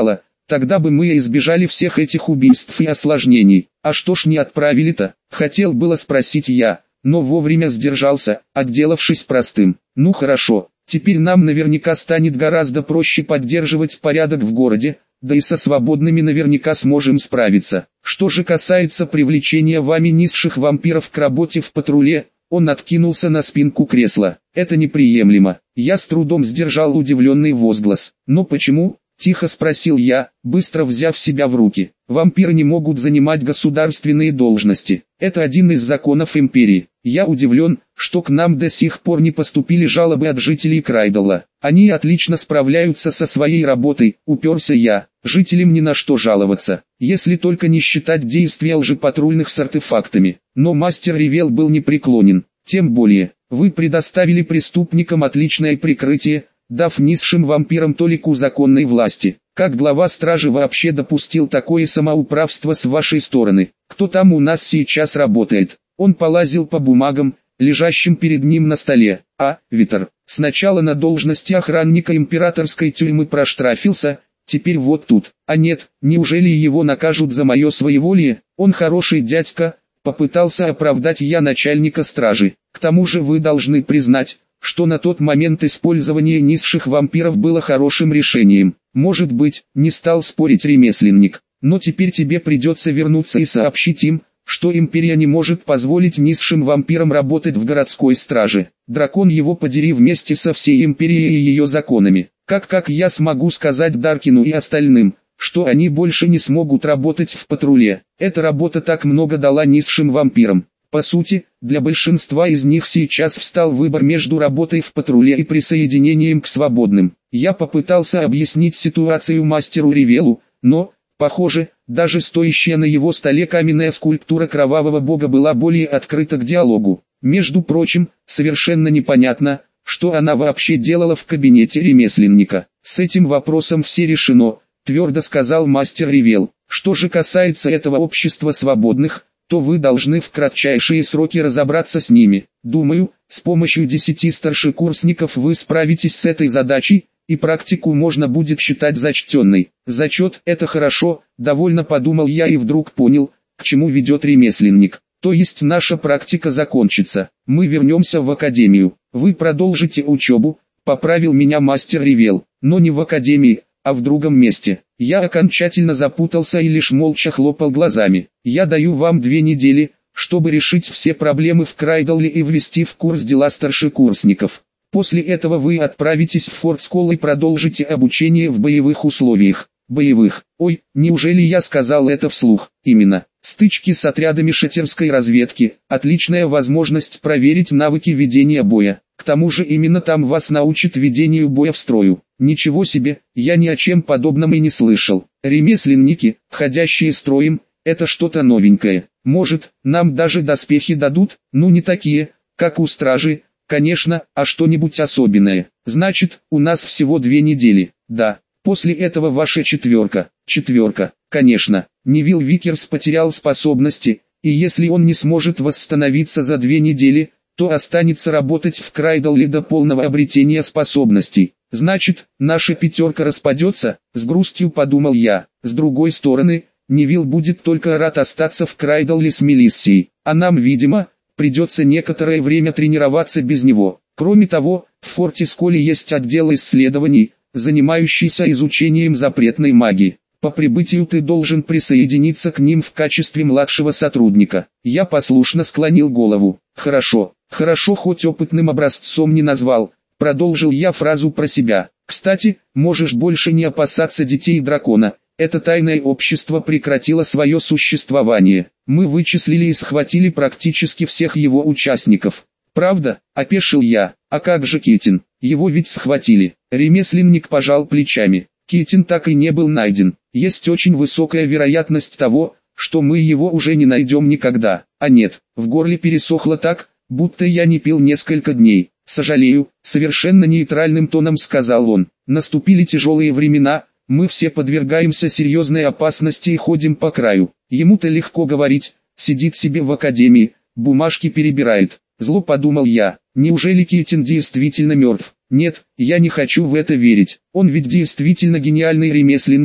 Speaker 1: Тогда бы мы избежали всех этих убийств и осложнений. А что ж не отправили-то? Хотел было спросить я, но вовремя сдержался, отделавшись простым. Ну хорошо, теперь нам наверняка станет гораздо проще поддерживать порядок в городе, да и со свободными наверняка сможем справиться. Что же касается привлечения вами низших вампиров к работе в патруле, он откинулся на спинку кресла. Это неприемлемо. Я с трудом сдержал удивленный возглас. Но почему? Тихо спросил я, быстро взяв себя в руки. Вампиры не могут занимать государственные должности. Это один из законов империи. Я удивлен, что к нам до сих пор не поступили жалобы от жителей Крайдала. Они отлично справляются со своей работой, уперся я. Жителям ни на что жаловаться, если только не считать действия лжепатрульных с артефактами. Но мастер Ревел был непреклонен. Тем более, вы предоставили преступникам отличное прикрытие, дав низшим вампирам толику законной власти. Как глава стражи вообще допустил такое самоуправство с вашей стороны? Кто там у нас сейчас работает? Он полазил по бумагам, лежащим перед ним на столе. А, Витер, сначала на должности охранника императорской тюрьмы проштрафился, теперь вот тут. А нет, неужели его накажут за мое своеволие? Он хороший дядька, попытался оправдать я начальника стражи. К тому же вы должны признать, что на тот момент использование низших вампиров было хорошим решением. Может быть, не стал спорить ремесленник, но теперь тебе придется вернуться и сообщить им, что империя не может позволить низшим вампирам работать в городской страже. Дракон его подери вместе со всей империей и ее законами. Как как я смогу сказать Даркину и остальным, что они больше не смогут работать в патруле? Эта работа так много дала низшим вампирам. По сути, для большинства из них сейчас встал выбор между работой в патруле и присоединением к свободным. Я попытался объяснить ситуацию мастеру Ревелу, но, похоже, даже стоящая на его столе каменная скульптура кровавого бога была более открыта к диалогу. Между прочим, совершенно непонятно, что она вообще делала в кабинете ремесленника. С этим вопросом все решено, твердо сказал мастер Ревел. Что же касается этого общества свободных, то вы должны в кратчайшие сроки разобраться с ними. Думаю, с помощью десяти старшекурсников вы справитесь с этой задачей, и практику можно будет считать зачтенной. Зачет – это хорошо, довольно подумал я и вдруг понял, к чему ведет ремесленник. То есть наша практика закончится, мы вернемся в академию, вы продолжите учебу, поправил меня мастер Ревел, но не в академии, а в другом месте. Я окончательно запутался и лишь молча хлопал глазами. Я даю вам две недели, чтобы решить все проблемы в Крайдалле и ввести в курс дела старшекурсников. После этого вы отправитесь в Форт Скол и продолжите обучение в боевых условиях. Боевых. Ой, неужели я сказал это вслух? Именно. Стычки с отрядами шатерской разведки – отличная возможность проверить навыки ведения боя. К тому же именно там вас научат ведению боя в строю. Ничего себе, я ни о чем подобном и не слышал. Ремесленники, ходящие строем, это что-то новенькое. Может, нам даже доспехи дадут, ну не такие, как у стражи, конечно, а что-нибудь особенное. Значит, у нас всего две недели, да. После этого ваша четверка, четверка, конечно. Невил Викерс потерял способности, и если он не сможет восстановиться за две недели, то останется работать в Крайдалле до полного обретения способностей. Значит, наша пятерка распадется, с грустью подумал я. С другой стороны, Невил будет только рад остаться в Крайдалле с Мелиссией, а нам, видимо, придется некоторое время тренироваться без него. Кроме того, в Форте Сколе есть отдел исследований, занимающийся изучением запретной магии. По прибытию ты должен присоединиться к ним в качестве младшего сотрудника. Я послушно склонил голову. Хорошо, хорошо, хоть опытным образцом не назвал. Продолжил я фразу про себя. Кстати, можешь больше не опасаться детей дракона. Это тайное общество прекратило свое существование. Мы вычислили и схватили практически всех его участников. Правда? Опешил я. А как же Китин? Его ведь схватили. Ремесленник пожал плечами. Китин так и не был найден. Есть очень высокая вероятность того, что мы его уже не найдем никогда. А нет, в горле пересохло так, будто я не пил несколько дней. Сожалею, совершенно нейтральным тоном сказал он. Наступили тяжелые времена, мы все подвергаемся серьезной опасности и ходим по краю. Ему-то легко говорить, сидит себе в академии, бумажки перебирает. Зло подумал я, неужели Китин действительно мертв? Нет, я не хочу в это верить. Он ведь действительно гениальный ремесленник,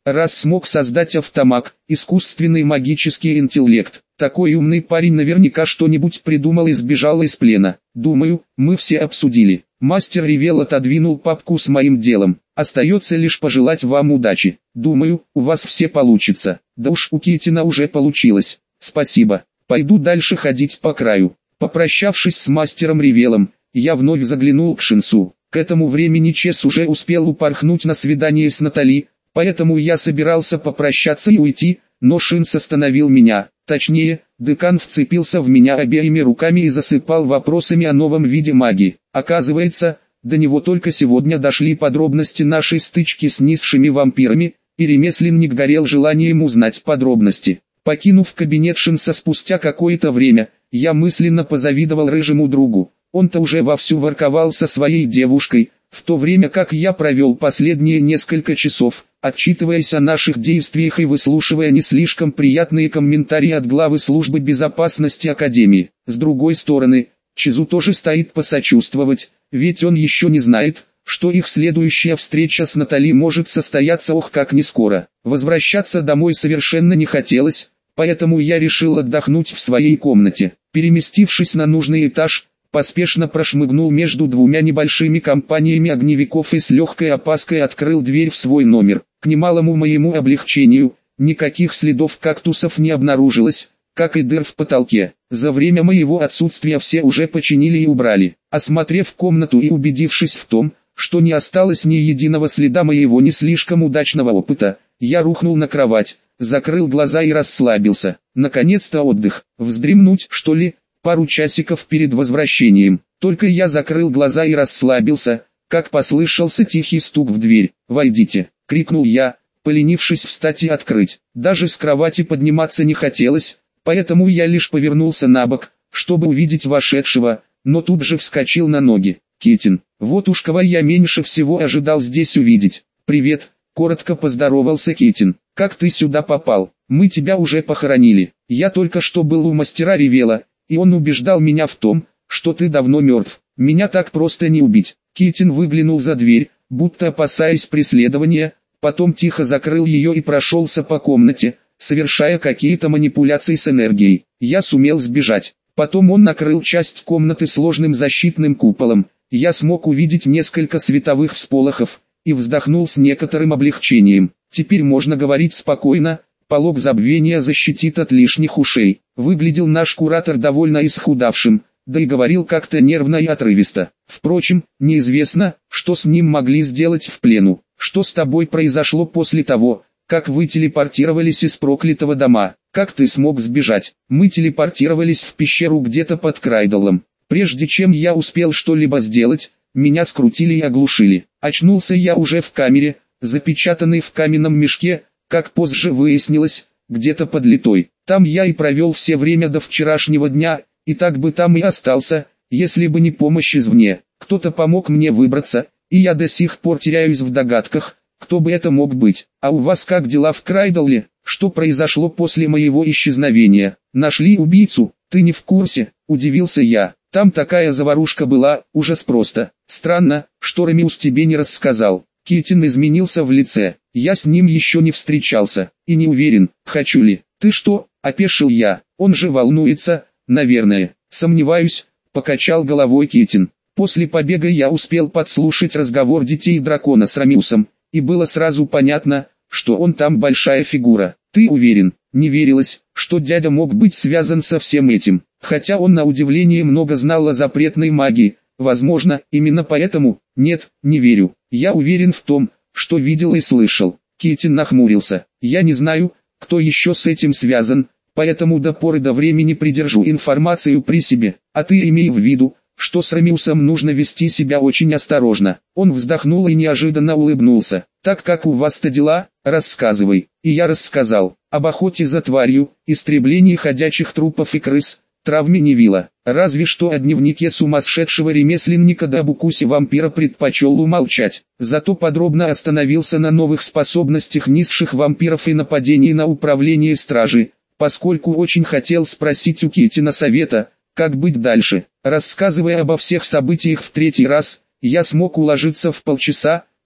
Speaker 1: раз смог создать автомаг, искусственный магический интеллект. Такой умный парень наверняка что-нибудь придумал и сбежал из плена. Думаю, мы все обсудили. Мастер Ревел отодвинул папку с моим делом. Остается лишь пожелать вам удачи. Думаю, у вас все получится. Да уж у Китина уже получилось. Спасибо. Пойду дальше ходить по краю. Попрощавшись с мастером Ревелом, я вновь заглянул к Шинсу. К этому времени Чес уже успел упорхнуть на свидание с Натали, поэтому я собирался попрощаться и уйти, но Шинс остановил меня. Точнее, декан вцепился в меня обеими руками и засыпал вопросами о новом виде магии. Оказывается, до него только сегодня дошли подробности нашей стычки с низшими вампирами, и ремесленник горел желанием узнать подробности. Покинув кабинет Шинса спустя какое-то время, я мысленно позавидовал рыжему другу. Он-то уже вовсю ворковал со своей девушкой, в то время как я провел последние несколько часов, отчитываясь о наших действиях и выслушивая не слишком приятные комментарии от главы службы безопасности Академии. С другой стороны, Чезу тоже стоит посочувствовать, ведь он еще не знает, что их следующая встреча с Натали может состояться ох как не скоро. Возвращаться домой совершенно не хотелось, поэтому я решил отдохнуть в своей комнате. Переместившись на нужный этаж, поспешно прошмыгнул между двумя небольшими компаниями огневиков и с легкой опаской открыл дверь в свой номер. К немалому моему облегчению, никаких следов кактусов не обнаружилось, как и дыр в потолке. За время моего отсутствия все уже починили и убрали. Осмотрев комнату и убедившись в том, что не осталось ни единого следа моего не слишком удачного опыта, я рухнул на кровать, закрыл глаза и расслабился. Наконец-то отдых. Вздремнуть, что ли? Пару часиков перед возвращением. Только я закрыл глаза и расслабился, как послышался тихий стук в дверь. «Войдите!» — крикнул я, поленившись встать и открыть. Даже с кровати подниматься не хотелось, поэтому я лишь повернулся на бок, чтобы увидеть вошедшего, но тут же вскочил на ноги. «Китин, вот уж кого я меньше всего ожидал здесь увидеть». «Привет!» — коротко поздоровался Китин. «Как ты сюда попал? Мы тебя уже похоронили. Я только что был у мастера Ревела, и он убеждал меня в том, что ты давно мертв. Меня так просто не убить». Китин выглянул за дверь, будто опасаясь преследования, потом тихо закрыл ее и прошелся по комнате, совершая какие-то манипуляции с энергией. Я сумел сбежать. Потом он накрыл часть комнаты сложным защитным куполом. Я смог увидеть несколько световых всполохов, и вздохнул с некоторым облегчением. Теперь можно говорить спокойно, полог забвения защитит от лишних ушей. Выглядел наш куратор довольно исхудавшим, да и говорил как-то нервно и отрывисто. Впрочем, неизвестно, что с ним могли сделать в плену. «Что с тобой произошло после того, как вы телепортировались из проклятого дома? Как ты смог сбежать?» «Мы телепортировались в пещеру где-то под Крайдалом. Прежде чем я успел что-либо сделать, меня скрутили и оглушили. Очнулся я уже в камере, запечатанный в каменном мешке, как позже выяснилось, где-то под Литой. Там я и провел все время до вчерашнего дня, и так бы там и остался, если бы не помощь извне. Кто-то помог мне выбраться, и я до сих пор теряюсь в догадках, кто бы это мог быть. А у вас как дела в Крайдале? Что произошло после моего исчезновения? Нашли убийцу? Ты не в курсе?» – удивился я. «Там такая заварушка была, ужас просто. Странно, что Ремиус тебе не рассказал». Китин изменился в лице. «Я с ним еще не встречался, и не уверен, хочу ли». «Ты что?» – опешил я. «Он же волнуется, наверное». «Сомневаюсь», – покачал головой Китин. «После побега я успел подслушать разговор детей дракона с Ремиусом, и было сразу понятно, что он там большая фигура». «Ты уверен?» Не верилось, что дядя мог быть связан со всем этим, хотя он на удивление много знал о запретной магии. Возможно, именно поэтому. Нет, не верю. Я уверен в том, что видел и слышал. Китин нахмурился. Я не знаю, кто еще с этим связан, поэтому до поры до времени придержу информацию при себе. А ты имей в виду, что с Ремиусом нужно вести себя очень осторожно. Он вздохнул и неожиданно улыбнулся. Так как у вас-то дела, рассказывай. И я рассказал. Об охоте за тварью, истреблении ходячих трупов и крыс, травме Невилла. Разве что о дневнике сумасшедшего ремесленника да об укусе вампира предпочел умолчать. Зато подробно остановился на новых способностях низших вампиров и нападении на управление стражи, поскольку очень хотел спросить у Китина совета, как быть дальше. Рассказывая обо всех событиях в третий раз, я смог уложиться в полчаса,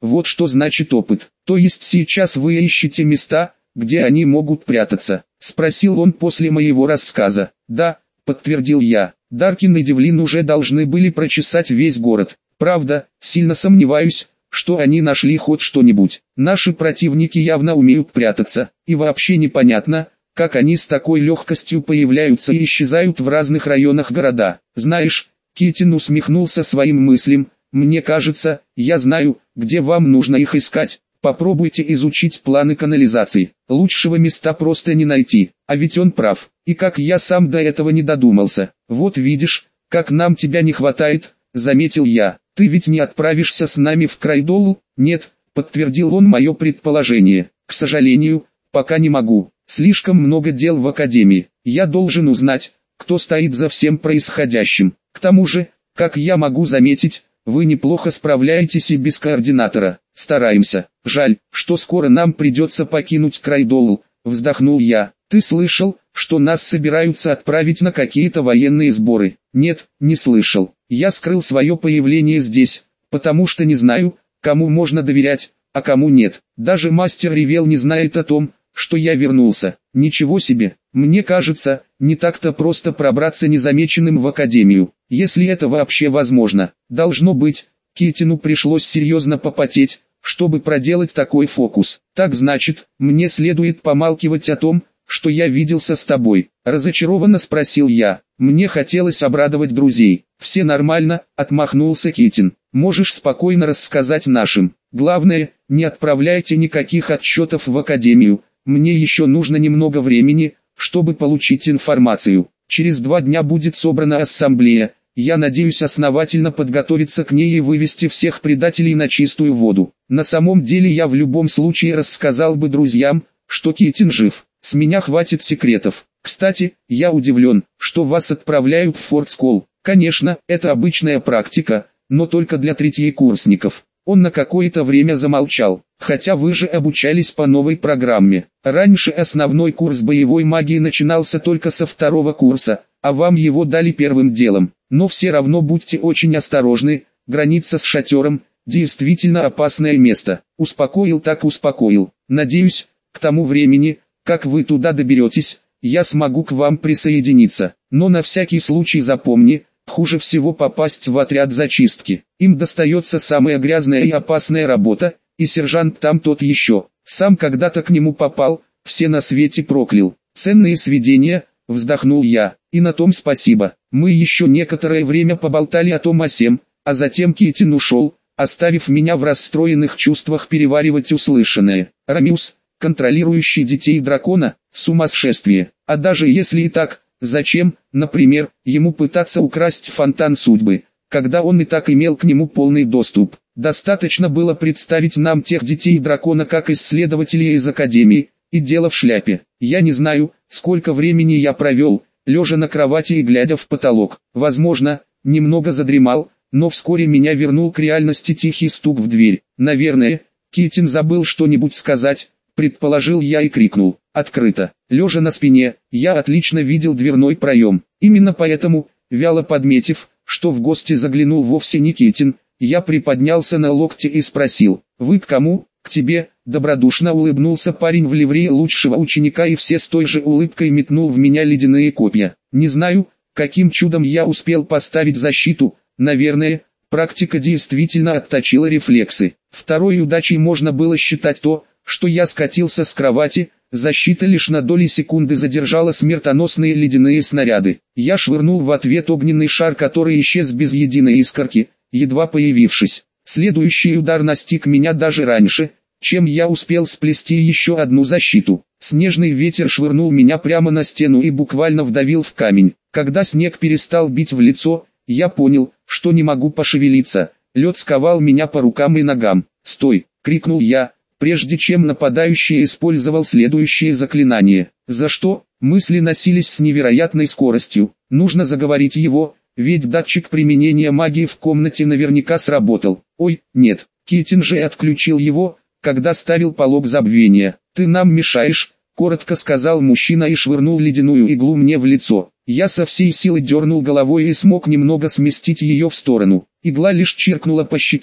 Speaker 1: Вот что значит опыт. То есть сейчас вы ищете места, где они могут прятаться? Спросил он после моего рассказа. Да, подтвердил я. Даркин и Девлин уже должны были прочесать весь город. Правда, сильно сомневаюсь, что они нашли хоть что-нибудь. Наши противники явно умеют прятаться, и вообще непонятно, как они с такой легкостью появляются и исчезают в разных районах города. Знаешь, Китин усмехнулся своим мыслям, мне кажется, я знаю, где вам нужно их искать. Попробуйте изучить планы канализации. Лучшего места просто не найти. А ведь он прав. И как я сам до этого не додумался. Вот видишь, как нам тебя не хватает, заметил я. Ты ведь не отправишься с нами в Крайдолл? Нет, подтвердил он мое предположение. К сожалению, пока не могу. Слишком много дел в академии. Я должен узнать, кто стоит за всем происходящим. К тому же, как я могу заметить, вы неплохо справляетесь и без координатора. Стараемся. Жаль, что скоро нам придется покинуть Крайдолл, вздохнул я. Ты слышал, что нас собираются отправить на какие-то военные сборы? Нет, не слышал. Я скрыл свое появление здесь, потому что не знаю, кому можно доверять, а кому нет. Даже мастер Ревел не знает о том, что я вернулся. Ничего себе, мне кажется, не так-то просто пробраться незамеченным в академию, если это вообще возможно. Должно быть, Китину пришлось серьезно попотеть, чтобы проделать такой фокус. Так значит, мне следует помалкивать о том, что я виделся с тобой. Разочарованно спросил я. Мне хотелось обрадовать друзей. Все нормально, отмахнулся Китин. Можешь спокойно рассказать нашим. Главное, не отправляйте никаких отчетов в академию. Мне еще нужно немного времени, чтобы получить информацию. Через два дня будет собрана ассамблея. Я надеюсь основательно подготовиться к ней и вывести всех предателей на чистую воду. На самом деле я в любом случае рассказал бы друзьям, что Китин жив. С меня хватит секретов. Кстати, я удивлен, что вас отправляют в Форт Скол. Конечно, это обычная практика, но только для третьекурсников. Он на какое-то время замолчал. Хотя вы же обучались по новой программе. Раньше основной курс боевой магии начинался только со второго курса, а вам его дали первым делом. Но все равно будьте очень осторожны, граница с шатером – действительно опасное место. Успокоил так успокоил. Надеюсь, к тому времени, как вы туда доберетесь, я смогу к вам присоединиться. Но на всякий случай запомни, хуже всего попасть в отряд зачистки. Им достается самая грязная и опасная работа, и сержант там тот еще. Сам когда-то к нему попал, все на свете проклял. Ценные сведения, вздохнул я, и на том спасибо. Мы еще некоторое время поболтали о том о сем, а затем Китин ушел, оставив меня в расстроенных чувствах переваривать услышанное. Рамиус, контролирующий детей дракона, сумасшествие. А даже если и так, зачем, например, ему пытаться украсть фонтан судьбы, когда он и так имел к нему полный доступ? Достаточно было представить нам тех детей дракона как исследователей из Академии, и дело в шляпе. Я не знаю, сколько времени я провел, лежа на кровати и глядя в потолок. Возможно, немного задремал, но вскоре меня вернул к реальности тихий стук в дверь. Наверное, Китин забыл что-нибудь сказать, предположил я и крикнул. Открыто. Лежа на спине, я отлично видел дверной проем. Именно поэтому, вяло подметив, что в гости заглянул вовсе не Китин, я приподнялся на локте и спросил: «Вы к кому?» «К тебе», — добродушно улыбнулся парень в ливрее лучшего ученика и все с той же улыбкой метнул в меня ледяные копья. Не знаю, каким чудом я успел поставить защиту, наверное, практика действительно отточила рефлексы. Второй удачей можно было считать то, что я скатился с кровати, защита лишь на доли секунды задержала смертоносные ледяные снаряды. Я швырнул в ответ огненный шар, который исчез без единой искорки, едва появившись. Следующий удар настиг меня даже раньше, чем я успел сплести еще одну защиту. Снежный ветер швырнул меня прямо на стену и буквально вдавил в камень. Когда снег перестал бить в лицо, я понял, что не могу пошевелиться. Лед сковал меня по рукам и ногам. «Стой!» — крикнул я, прежде чем нападающий использовал следующее заклинание. За что? Мысли носились с невероятной скоростью. Нужно заговорить его, ведь датчик применения магии в комнате наверняка сработал. Ой, нет, Китин же отключил его, когда ставил полог забвения. «Ты нам мешаешь», — коротко сказал мужчина и швырнул ледяную иглу мне в лицо. Я со всей силы дернул головой и смог немного сместить ее в сторону. Игла лишь чиркнула по щеке,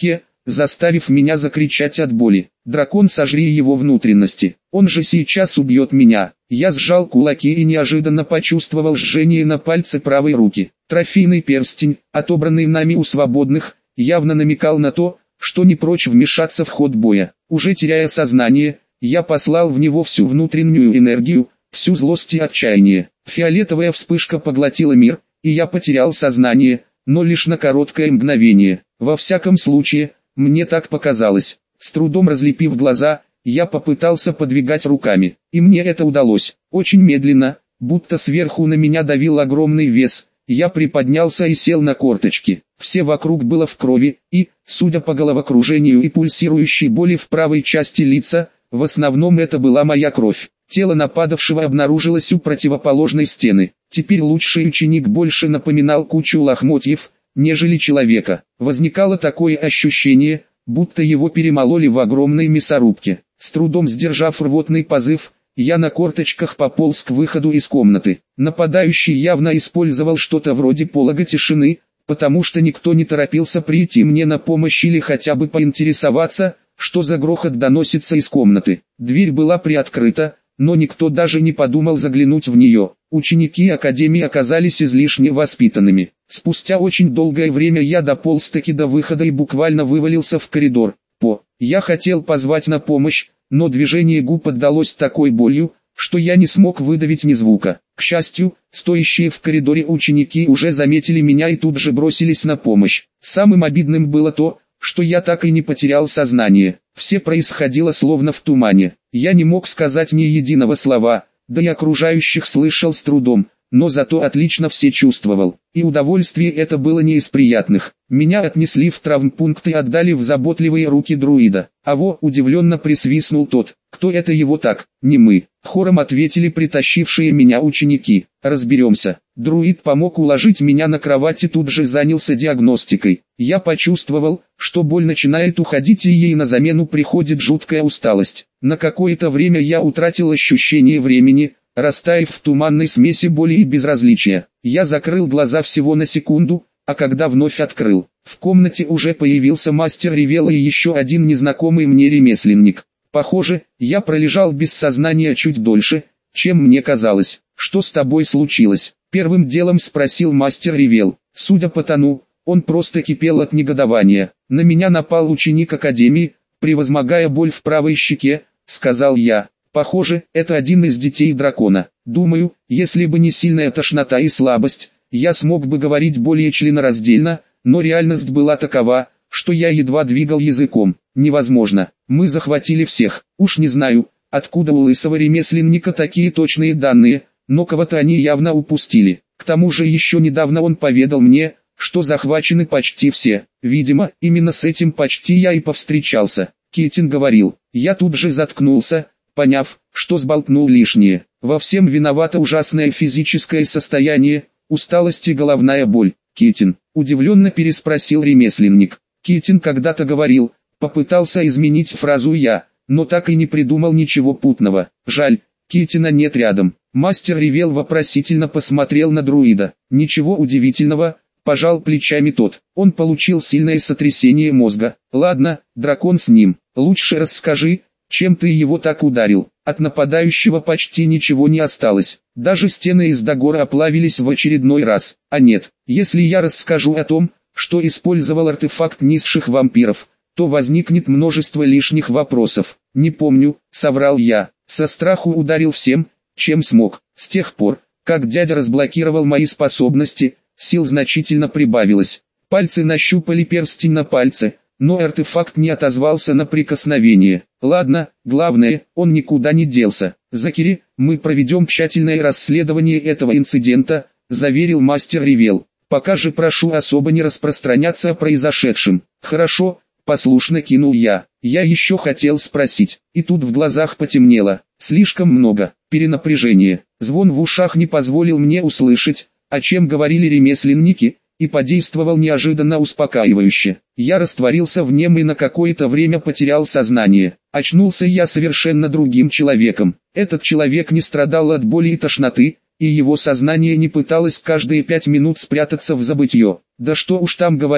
Speaker 1: заставив меня закричать от боли. Дракон, сожри его внутренности, он же сейчас убьет меня. Я сжал кулаки и неожиданно почувствовал жжение на пальце правой руки. Трофейный перстень, отобранный нами у свободных, явно намекал на то, что не прочь вмешаться в ход боя. Уже теряя сознание, я послал в него всю внутреннюю энергию, всю злость и отчаяние. Фиолетовая вспышка поглотила мир, и я потерял сознание, но лишь на короткое мгновение. Во всяком случае, мне так показалось. С трудом разлепив глаза, я попытался подвигать руками, и мне это удалось. Очень медленно, будто сверху на меня давил огромный вес, я приподнялся и сел на корточки. Все вокруг было в крови, и, судя по головокружению и пульсирующей боли в правой части лица, в основном это была моя кровь. Тело нападавшего обнаружилось у противоположной стены. Теперь лучший ученик больше напоминал кучу лохмотьев, нежели человека. Возникало такое ощущение, будто его перемололи в огромной мясорубке. С трудом сдержав рвотный позыв, я на корточках пополз к выходу из комнаты. Нападающий явно использовал что-то вроде полога тишины, потому что никто не торопился прийти мне на помощь или хотя бы поинтересоваться, что за грохот доносится из комнаты. Дверь была приоткрыта, но никто даже не подумал заглянуть в нее. Ученики академии оказались излишне воспитанными. Спустя очень долгое время я дополз-таки до выхода и буквально вывалился в коридор. По. Я хотел позвать на помощь, но движение губ отдалось такой болью, что я не смог выдавить ни звука. К счастью, стоящие в коридоре ученики уже заметили меня и тут же бросились на помощь. Самым обидным было то, что я так и не потерял сознание. Все происходило словно в тумане. Я не мог сказать ни единого слова, да и окружающих слышал с трудом, но зато отлично все чувствовал. И удовольствие это было не из приятных. Меня отнесли в травмпункт и отдали в заботливые руки друида. Аво, удивленно присвистнул тот. Кто это его так? Не мы. Хором ответили притащившие меня ученики. Разберемся. Друид помог уложить меня на кровать и тут же занялся диагностикой. Я почувствовал, что боль начинает уходить и ей на замену приходит жуткая усталость. На какое-то время я утратил ощущение времени, растаяв в туманной смеси боли и безразличия. Я закрыл глаза всего на секунду, а когда вновь открыл, в комнате уже появился мастер Ривела и еще один незнакомый мне ремесленник. Похоже, я пролежал без сознания чуть дольше, чем мне казалось. «Что с тобой случилось?» — первым делом спросил мастер Ривел. Судя по тону, он просто кипел от негодования. «На меня напал ученик академии, превозмогая боль в правой щеке», — сказал я. «Похоже, это один из детей дракона. Думаю, если бы не сильная тошнота и слабость, я смог бы говорить более членораздельно, но реальность была такова, что я едва двигал языком. Невозможно. Мы захватили всех. Уж не знаю, откуда у лысого ремесленника такие точные данные, но кого-то они явно упустили. К тому же еще недавно он поведал мне, что захвачены почти все. Видимо, именно с этим почти я и повстречался. Китин говорил. Я тут же заткнулся, поняв, что сболтнул лишнее. Во всем виновато ужасное физическое состояние, усталость и головная боль. Китин, удивленно переспросил ремесленник. Китин когда-то говорил, попытался изменить фразу я, но так и не придумал ничего путного. Жаль, Китина нет рядом. Мастер Ривел вопросительно посмотрел на друида. Ничего удивительного, пожал плечами тот. Он получил сильное сотрясение мозга. Ладно, дракон с ним. Лучше расскажи, чем ты его так ударил. От нападающего почти ничего не осталось. Даже стены из Дагора оплавились в очередной раз. А нет, если я расскажу о том, что использовал артефакт низших вампиров, то возникнет множество лишних вопросов. Не помню, соврал я. Со страху ударил всем, чем смог. С тех пор, как дядя разблокировал мои способности, сил значительно прибавилось. Пальцы нащупали перстень на пальце, но артефакт не отозвался на прикосновение. Ладно, главное, он никуда не делся. Закири, мы проведем тщательное расследование этого инцидента, заверил мастер Ривел. Пока же прошу особо не распространяться о произошедшем. Хорошо, послушно кинул я. Я еще хотел спросить, и тут в глазах потемнело. Слишком много, перенапряжение. Звон в ушах не позволил мне услышать, о чем говорили ремесленники, и подействовал неожиданно успокаивающе. Я растворился в нем и на какое-то время потерял сознание. Очнулся я совершенно другим человеком. Этот человек не страдал от боли и тошноты, и его сознание не пыталось каждые пять минут спрятаться в забытье. Да что уж там говорить,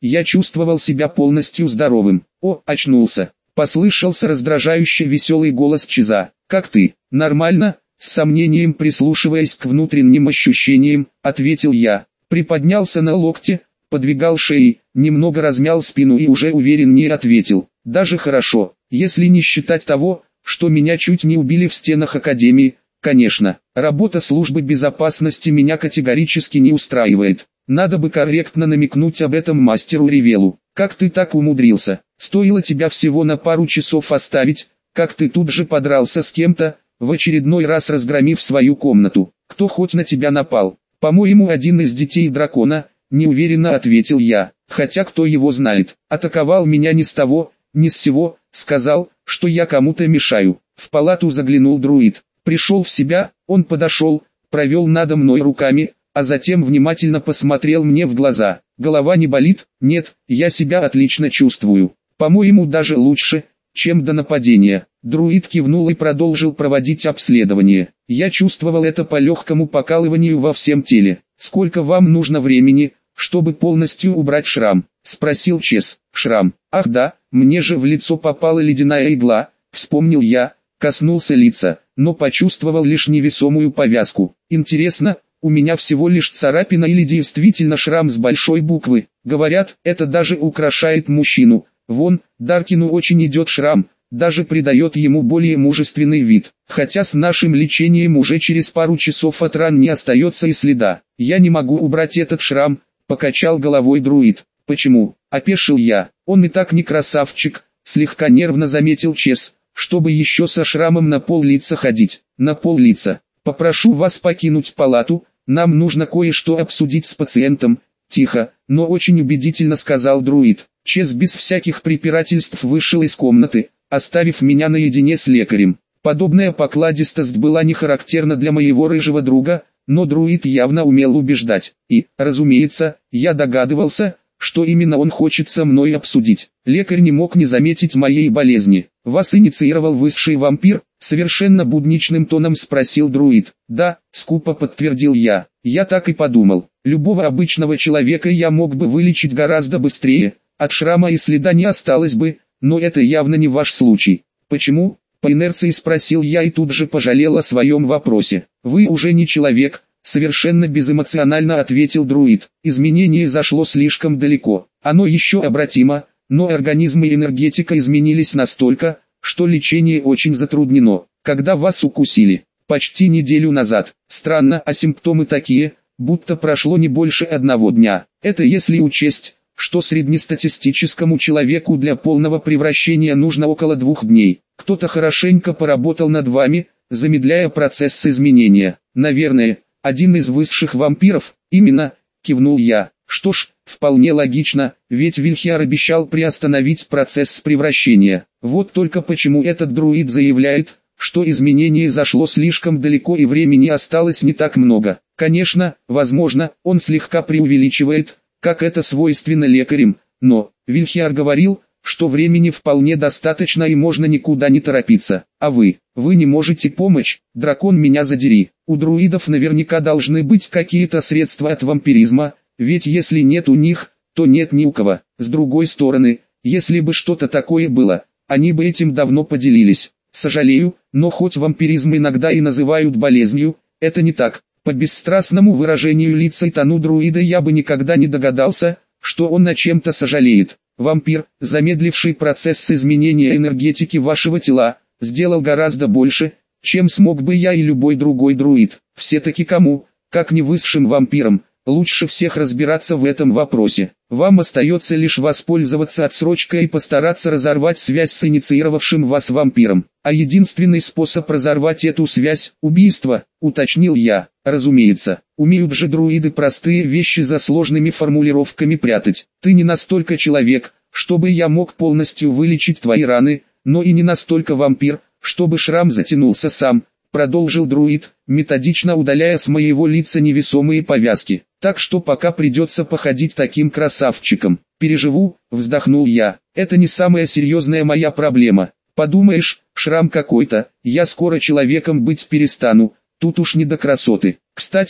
Speaker 1: я чувствовал себя полностью здоровым. О, очнулся. Послышался раздражающий веселый голос Чеза. «Как ты?» «Нормально», с сомнением прислушиваясь к внутренним ощущениям, ответил я. Приподнялся на локте, подвигал шеей, немного размял спину и уже увереннее ответил. «Даже хорошо, если не считать того, что меня чуть не убили в стенах академии, конечно. Работа службы безопасности меня категорически не устраивает. Надо бы корректно намекнуть об этом мастеру Ревелу. Как ты так умудрился? Стоило тебя всего на пару часов оставить, как ты тут же подрался с кем-то, в очередной раз разгромив свою комнату. Кто хоть на тебя напал? По-моему, один из детей дракона», неуверенно ответил я. «Хотя кто его знает, атаковал меня ни с того, ни с сего, сказал, что я кому-то мешаю». В палату заглянул друид. Пришел в себя, он подошел, провел надо мной руками, а затем внимательно посмотрел мне в глаза. «Голова не болит?» «Нет, я себя отлично чувствую. По-моему, даже лучше, чем до нападения». Друид кивнул и продолжил проводить обследование. Я чувствовал это по легкому покалыванию во всем теле. «Сколько вам нужно времени, чтобы полностью убрать шрам?» — спросил Чез. «Шрам? Ах да, мне же в лицо попала ледяная игла», — вспомнил я, коснулся лица, но почувствовал лишь невесомую повязку. «Интересно, у меня всего лишь царапина или действительно шрам с большой буквы?» Говорят, это даже украшает мужчину. Вон, Даркину очень идет шрам, даже придает ему более мужественный вид. Хотя с нашим лечением уже через пару часов от ран не остается и следа. «Я не могу убрать этот шрам», — покачал головой друид. «Почему?» — опешил я. «Он и так не красавчик», — слегка нервно заметил Чез, «чтобы еще со шрамом на пол лица ходить». «На пол лица. Попрошу вас покинуть палату, нам нужно кое-что обсудить с пациентом», — тихо, но очень убедительно сказал друид. Чез без всяких препирательств вышел из комнаты, оставив меня наедине с лекарем. Подобная покладистость была не характерна для моего рыжего друга, но друид явно умел убеждать. И, разумеется, я догадывался, что именно он хочет со мной обсудить. Лекарь не мог не заметить моей болезни. «Вас инициировал высший вампир?» — совершенно будничным тоном спросил друид. «Да», — скупо подтвердил я. «Я так и подумал. Любого обычного человека я мог бы вылечить гораздо быстрее, от шрама и следа не осталось бы, но это явно не ваш случай». «Почему?» — по инерции спросил я и тут же пожалел о своем вопросе. «Вы уже не человек», — совершенно безэмоционально ответил друид. «Изменение зашло слишком далеко. Оно еще обратимо, но организм и энергетика изменились настолько, что лечение очень затруднено. Когда вас укусили?» «Почти неделю назад. Странно, а симптомы такие, будто прошло не больше одного дня. Это если учесть, что среднестатистическому человеку для полного превращения нужно около двух дней. Кто-то хорошенько поработал над вами, замедляя процесс изменения. Наверное, один из высших вампиров». «Именно», — кивнул я. «Что ж, вполне логично, ведь Вильхиар обещал приостановить процесс превращения. Вот только почему этот друид заявляет, что изменение зашло слишком далеко и времени осталось не так много. Конечно, возможно, он слегка преувеличивает, как это свойственно лекарям, но Вильхиар говорил, что времени вполне достаточно и можно никуда не торопиться. А вы, вы не можете помочь, дракон меня задери. У друидов наверняка должны быть какие-то средства от вампиризма, ведь если нет у них, то нет ни у кого. С другой стороны, если бы что-то такое было, они бы этим давно поделились. Сожалею, но хоть вампиризм иногда и называют болезнью, это не так. По бесстрастному выражению лица Итану друида я бы никогда не догадался, что он на чем-то сожалеет. Вампир, замедливший процесс изменения энергетики вашего тела, сделал гораздо больше, чем смог бы я и любой другой друид. Все-таки кому, как не высшим вампирам, лучше всех разбираться в этом вопросе. Вам остается лишь воспользоваться отсрочкой и постараться разорвать связь с инициировавшим вас вампиром. А единственный способ разорвать эту связь – убийство, уточнил я. Разумеется, умеют же друиды простые вещи за сложными формулировками прятать. Ты не настолько человек, чтобы я мог полностью вылечить твои раны, но и не настолько вампир, чтобы шрам затянулся сам, продолжил друид, методично удаляя с моего лица невесомые повязки. Так что пока придется походить таким красавчиком. Переживу, вздохнул я. Это не самая серьезная моя проблема. Подумаешь, шрам какой-то, я скоро человеком быть перестану. Тут уж не до красоты. Кстати,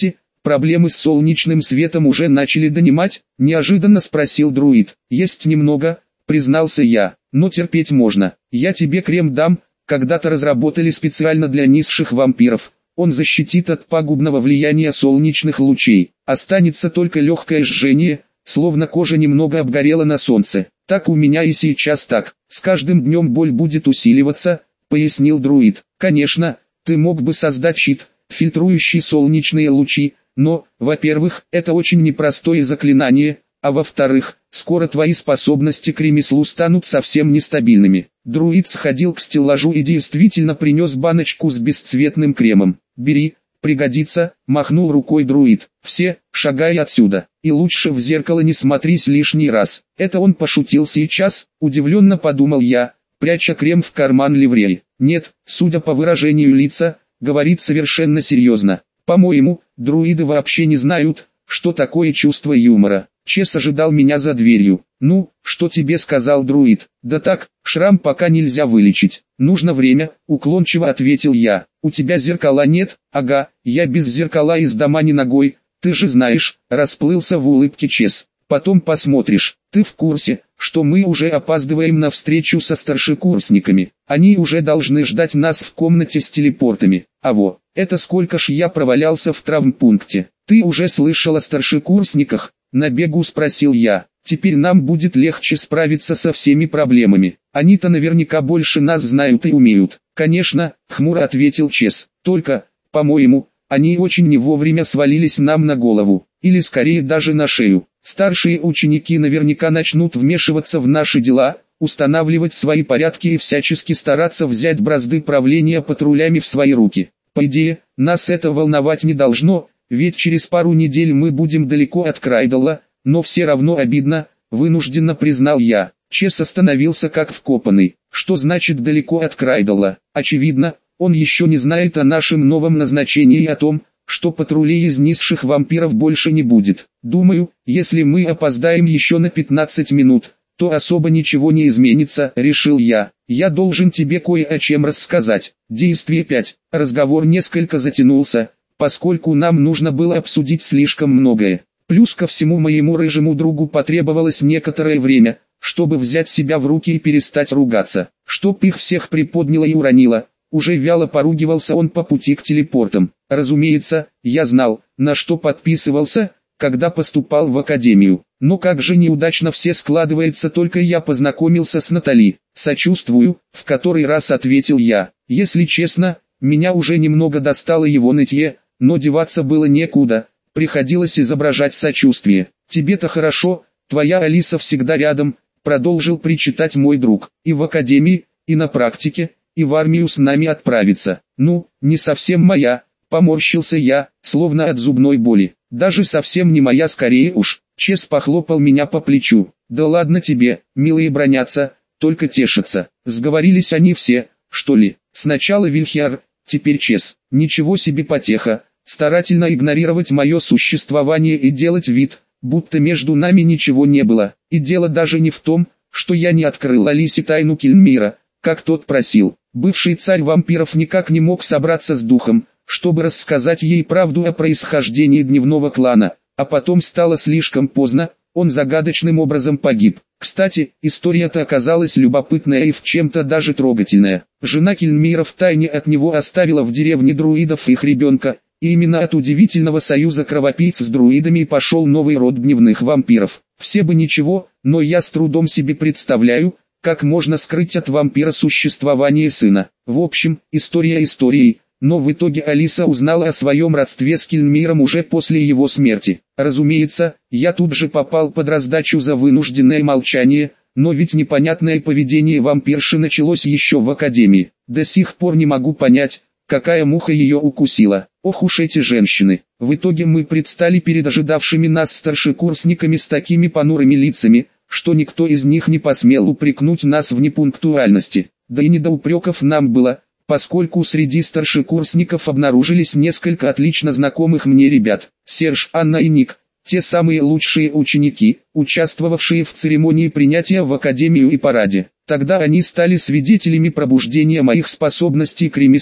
Speaker 1: проблемы с солнечным светом уже начали донимать?» – неожиданно спросил друид. «Есть немного», – признался я, – «но терпеть можно. Я тебе крем дам, когда-то разработали специально для низших вампиров. Он защитит от пагубного влияния солнечных лучей. Останется только легкое жжение, словно кожа немного обгорела на солнце. Так у меня и сейчас так. С каждым днем боль будет усиливаться», — пояснил друид. «Конечно, ты мог бы создать щит, фильтрующий солнечные лучи, но, во-первых, это очень непростое заклинание, а во-вторых, скоро твои способности к ремеслу станут совсем нестабильными». Друид сходил к стеллажу и действительно принес баночку с бесцветным кремом. «Бери, пригодится», — махнул рукой друид. «Все, шагай отсюда, и лучше в зеркало не смотрись лишний раз». Это он пошутил сейчас, удивленно подумал я, пряча крем в карман ливреи. Нет, судя по выражению лица, говорит совершенно серьезно. По-моему, друиды вообще не знают, что такое чувство юмора. Чес ожидал меня за дверью. «Ну, что тебе сказал друид?» «Да так, шрам пока нельзя вылечить. Нужно время», — уклончиво ответил я. «У тебя зеркала нет?» «Ага, я без зеркала из дома не ногой, ты же знаешь», — расплылся в улыбке Чес. «Потом посмотришь. Ты в курсе, что мы уже опаздываем на встречу со старшекурсниками? Они уже должны ждать нас в комнате с телепортами. А во, это сколько ж я провалялся в травмпункте. Ты уже слышал о старшекурсниках?» На бегу спросил я. «Теперь нам будет легче справиться со всеми проблемами. Они-то наверняка больше нас знают и умеют». «Конечно», — хмуро ответил Чес. «Только, по-моему, они очень не вовремя свалились нам на голову, или скорее даже на шею. Старшие ученики наверняка начнут вмешиваться в наши дела, устанавливать свои порядки и всячески стараться взять бразды правления патрулями в свои руки. По идее, нас это волновать не должно, ведь через пару недель мы будем далеко от Крайдала, но все равно обидно», — вынужденно признал я. Чес остановился как вкопанный. «Что значит далеко от Крайдала?» «Очевидно, он еще не знает о нашем новом назначении и о том, что патрулей из низших вампиров больше не будет. Думаю, если мы опоздаем еще на пятнадцать минут, то особо ничего не изменится», — решил я. «Я должен тебе кое о чем рассказать». Действие пять. Разговор несколько затянулся, поскольку нам нужно было обсудить слишком многое. Плюс ко всему моему рыжему другу потребовалось некоторое время, чтобы взять себя в руки и перестать ругаться. Чтоб их всех приподняло и уронило, уже вяло поругивался он по пути к телепортам. Разумеется, я знал, на что подписывался, когда поступал в академию. Но как же неудачно все складывается, только я познакомился с Натали. «Сочувствую», — в который раз ответил я. Если честно, меня уже немного достало его нытье, но деваться было некуда. Приходилось изображать сочувствие. «Тебе-то хорошо, твоя Алиса всегда рядом», — продолжил причитать мой друг. «И в академии, и на практике, и в армию с нами отправиться». «Ну, не совсем моя», — поморщился я, словно от зубной боли. «Даже совсем не моя, скорее уж». Чес похлопал меня по плечу. «Да ладно тебе, милые бронятся, только тешатся». Сговорились они все, что ли? Сначала Вильхиар, теперь Чес. Ничего себе потеха. Старательно игнорировать мое существование и делать вид, будто между нами ничего не было. И дело даже не в том, что я не открыл Алисе тайну Кельмира, как тот просил. Бывший царь вампиров никак не мог собраться с духом, чтобы рассказать ей правду о происхождении дневного клана, а потом стало слишком поздно, он загадочным образом погиб. Кстати, история-то оказалась любопытная и в чем-то даже трогательная. Жена Кельмира втайне от него оставила в деревне друидов их ребенка, и именно от удивительного союза кровопийц с друидами и пошел новый род дневных вампиров. Все бы ничего, но я с трудом себе представляю, как можно скрыть от вампира существование сына. В общем, история историей, но в итоге Алиса узнала о своем родстве с Кельмиром уже после его смерти. Разумеется, я тут же попал под раздачу за вынужденное молчание, но ведь непонятное поведение вампирши началось еще в академии. До сих пор не могу понять, какая муха ее укусила. Ох уж эти женщины. В итоге мы предстали перед ожидавшими нас старшекурсниками с такими понурыми лицами, что никто из них не посмел упрекнуть нас в непунктуальности. Да и не до упреков нам было, поскольку среди старшекурсников обнаружились несколько отлично знакомых мне ребят. Серж, Анна и Ник, те самые лучшие ученики, участвовавшие в церемонии принятия в академию и параде. Тогда они стали свидетелями пробуждения моих способностей к ремеслу,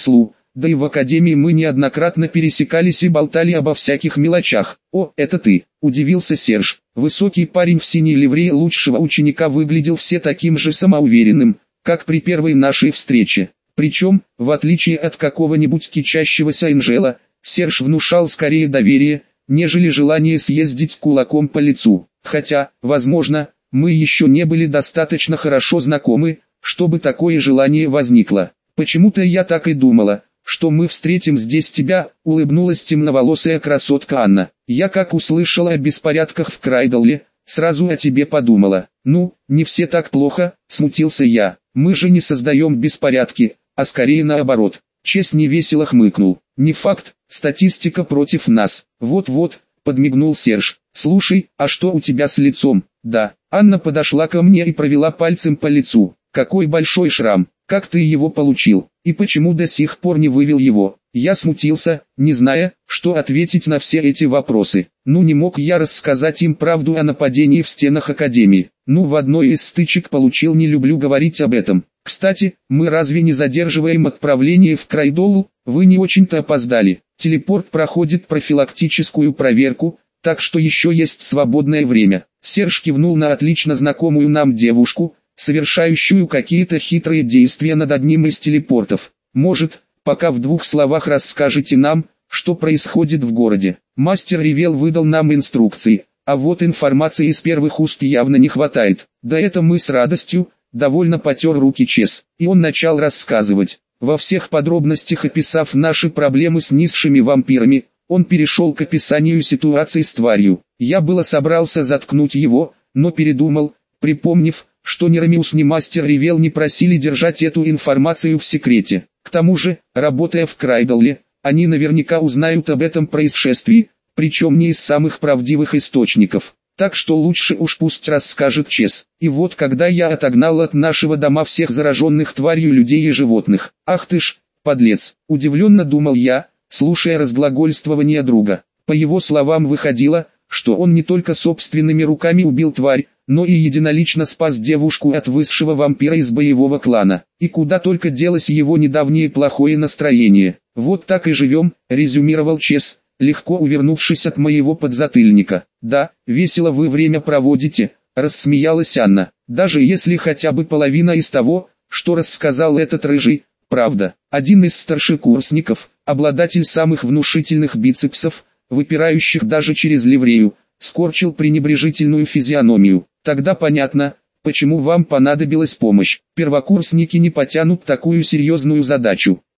Speaker 1: да и в академии мы неоднократно пересекались и болтали обо всяких мелочах. «О, это ты!» – удивился Серж. Высокий парень в синей ливрее лучшего ученика выглядел все таким же самоуверенным, как при первой нашей встрече. Причем, в отличие от какого-нибудь кичащегося Энджела, Серж внушал скорее доверие, нежели желание съездить кулаком по лицу. Хотя, возможно, мы еще не были достаточно хорошо знакомы, чтобы такое желание возникло. «Почему-то я так и думала, что мы встретим здесь тебя», — улыбнулась темноволосая красотка Анна. «Я как услышала о беспорядках в Крайдалле, сразу о тебе подумала». «Ну, не все так плохо», — смутился я. «Мы же не создаем беспорядки, а скорее наоборот». Чес невесело хмыкнул. «Не факт, статистика против нас». «Вот-вот», — подмигнул Серж. «Слушай, а что у тебя с лицом?» «Да». Анна подошла ко мне и провела пальцем по лицу. «Какой большой шрам! Как ты его получил? И почему до сих пор не вывел его?» Я смутился, не зная, что ответить на все эти вопросы. Ну не мог я рассказать им правду о нападении в стенах Академии. Ну в одной из стычек получил, не люблю говорить об этом. Кстати, мы разве не задерживаем отправление в Крайдолу? Вы не очень-то опоздали. Телепорт проходит профилактическую проверку, так что еще есть свободное время. Серж кивнул на отлично знакомую нам девушку, совершающую какие-то хитрые действия над одним из телепортов. Может, пока в двух словах расскажете нам, что происходит в городе. Мастер Ревел выдал нам инструкции, а вот информации из первых уст явно не хватает. Да это мы с радостью, довольно потер руки Чес, и он начал рассказывать. Во всех подробностях описав наши проблемы с низшими вампирами, он перешел к описанию ситуации с тварью. Я было собрался заткнуть его, но передумал, припомнив, что ни Ромеус, ни Мастер Ревел не просили держать эту информацию в секрете. К тому же, работая в Крайдалле, они наверняка узнают об этом происшествии, причем не из самых правдивых источников. Так что лучше уж пусть расскажет Чес. И вот когда я отогнал от нашего дома всех зараженных тварью людей и животных. Ах ты ж, подлец, удивленно думал я, слушая разглагольствование друга. По его словам выходило, что он не только собственными руками убил тварь, но и единолично спас девушку от высшего вампира из боевого клана. И куда только делось его недавнее плохое настроение. «Вот так и живем», — резюмировал Чес, легко увернувшись от моего подзатыльника. «Да, весело вы время проводите», — рассмеялась Анна. «Даже если хотя бы половина из того, что рассказал этот рыжий, правда». Один из старшекурсников, обладатель самых внушительных бицепсов, выпирающих даже через ливрею, скорчил пренебрежительную физиономию. «Тогда понятно, почему вам понадобилась помощь. Первокурсники не потянут такую серьезную задачу».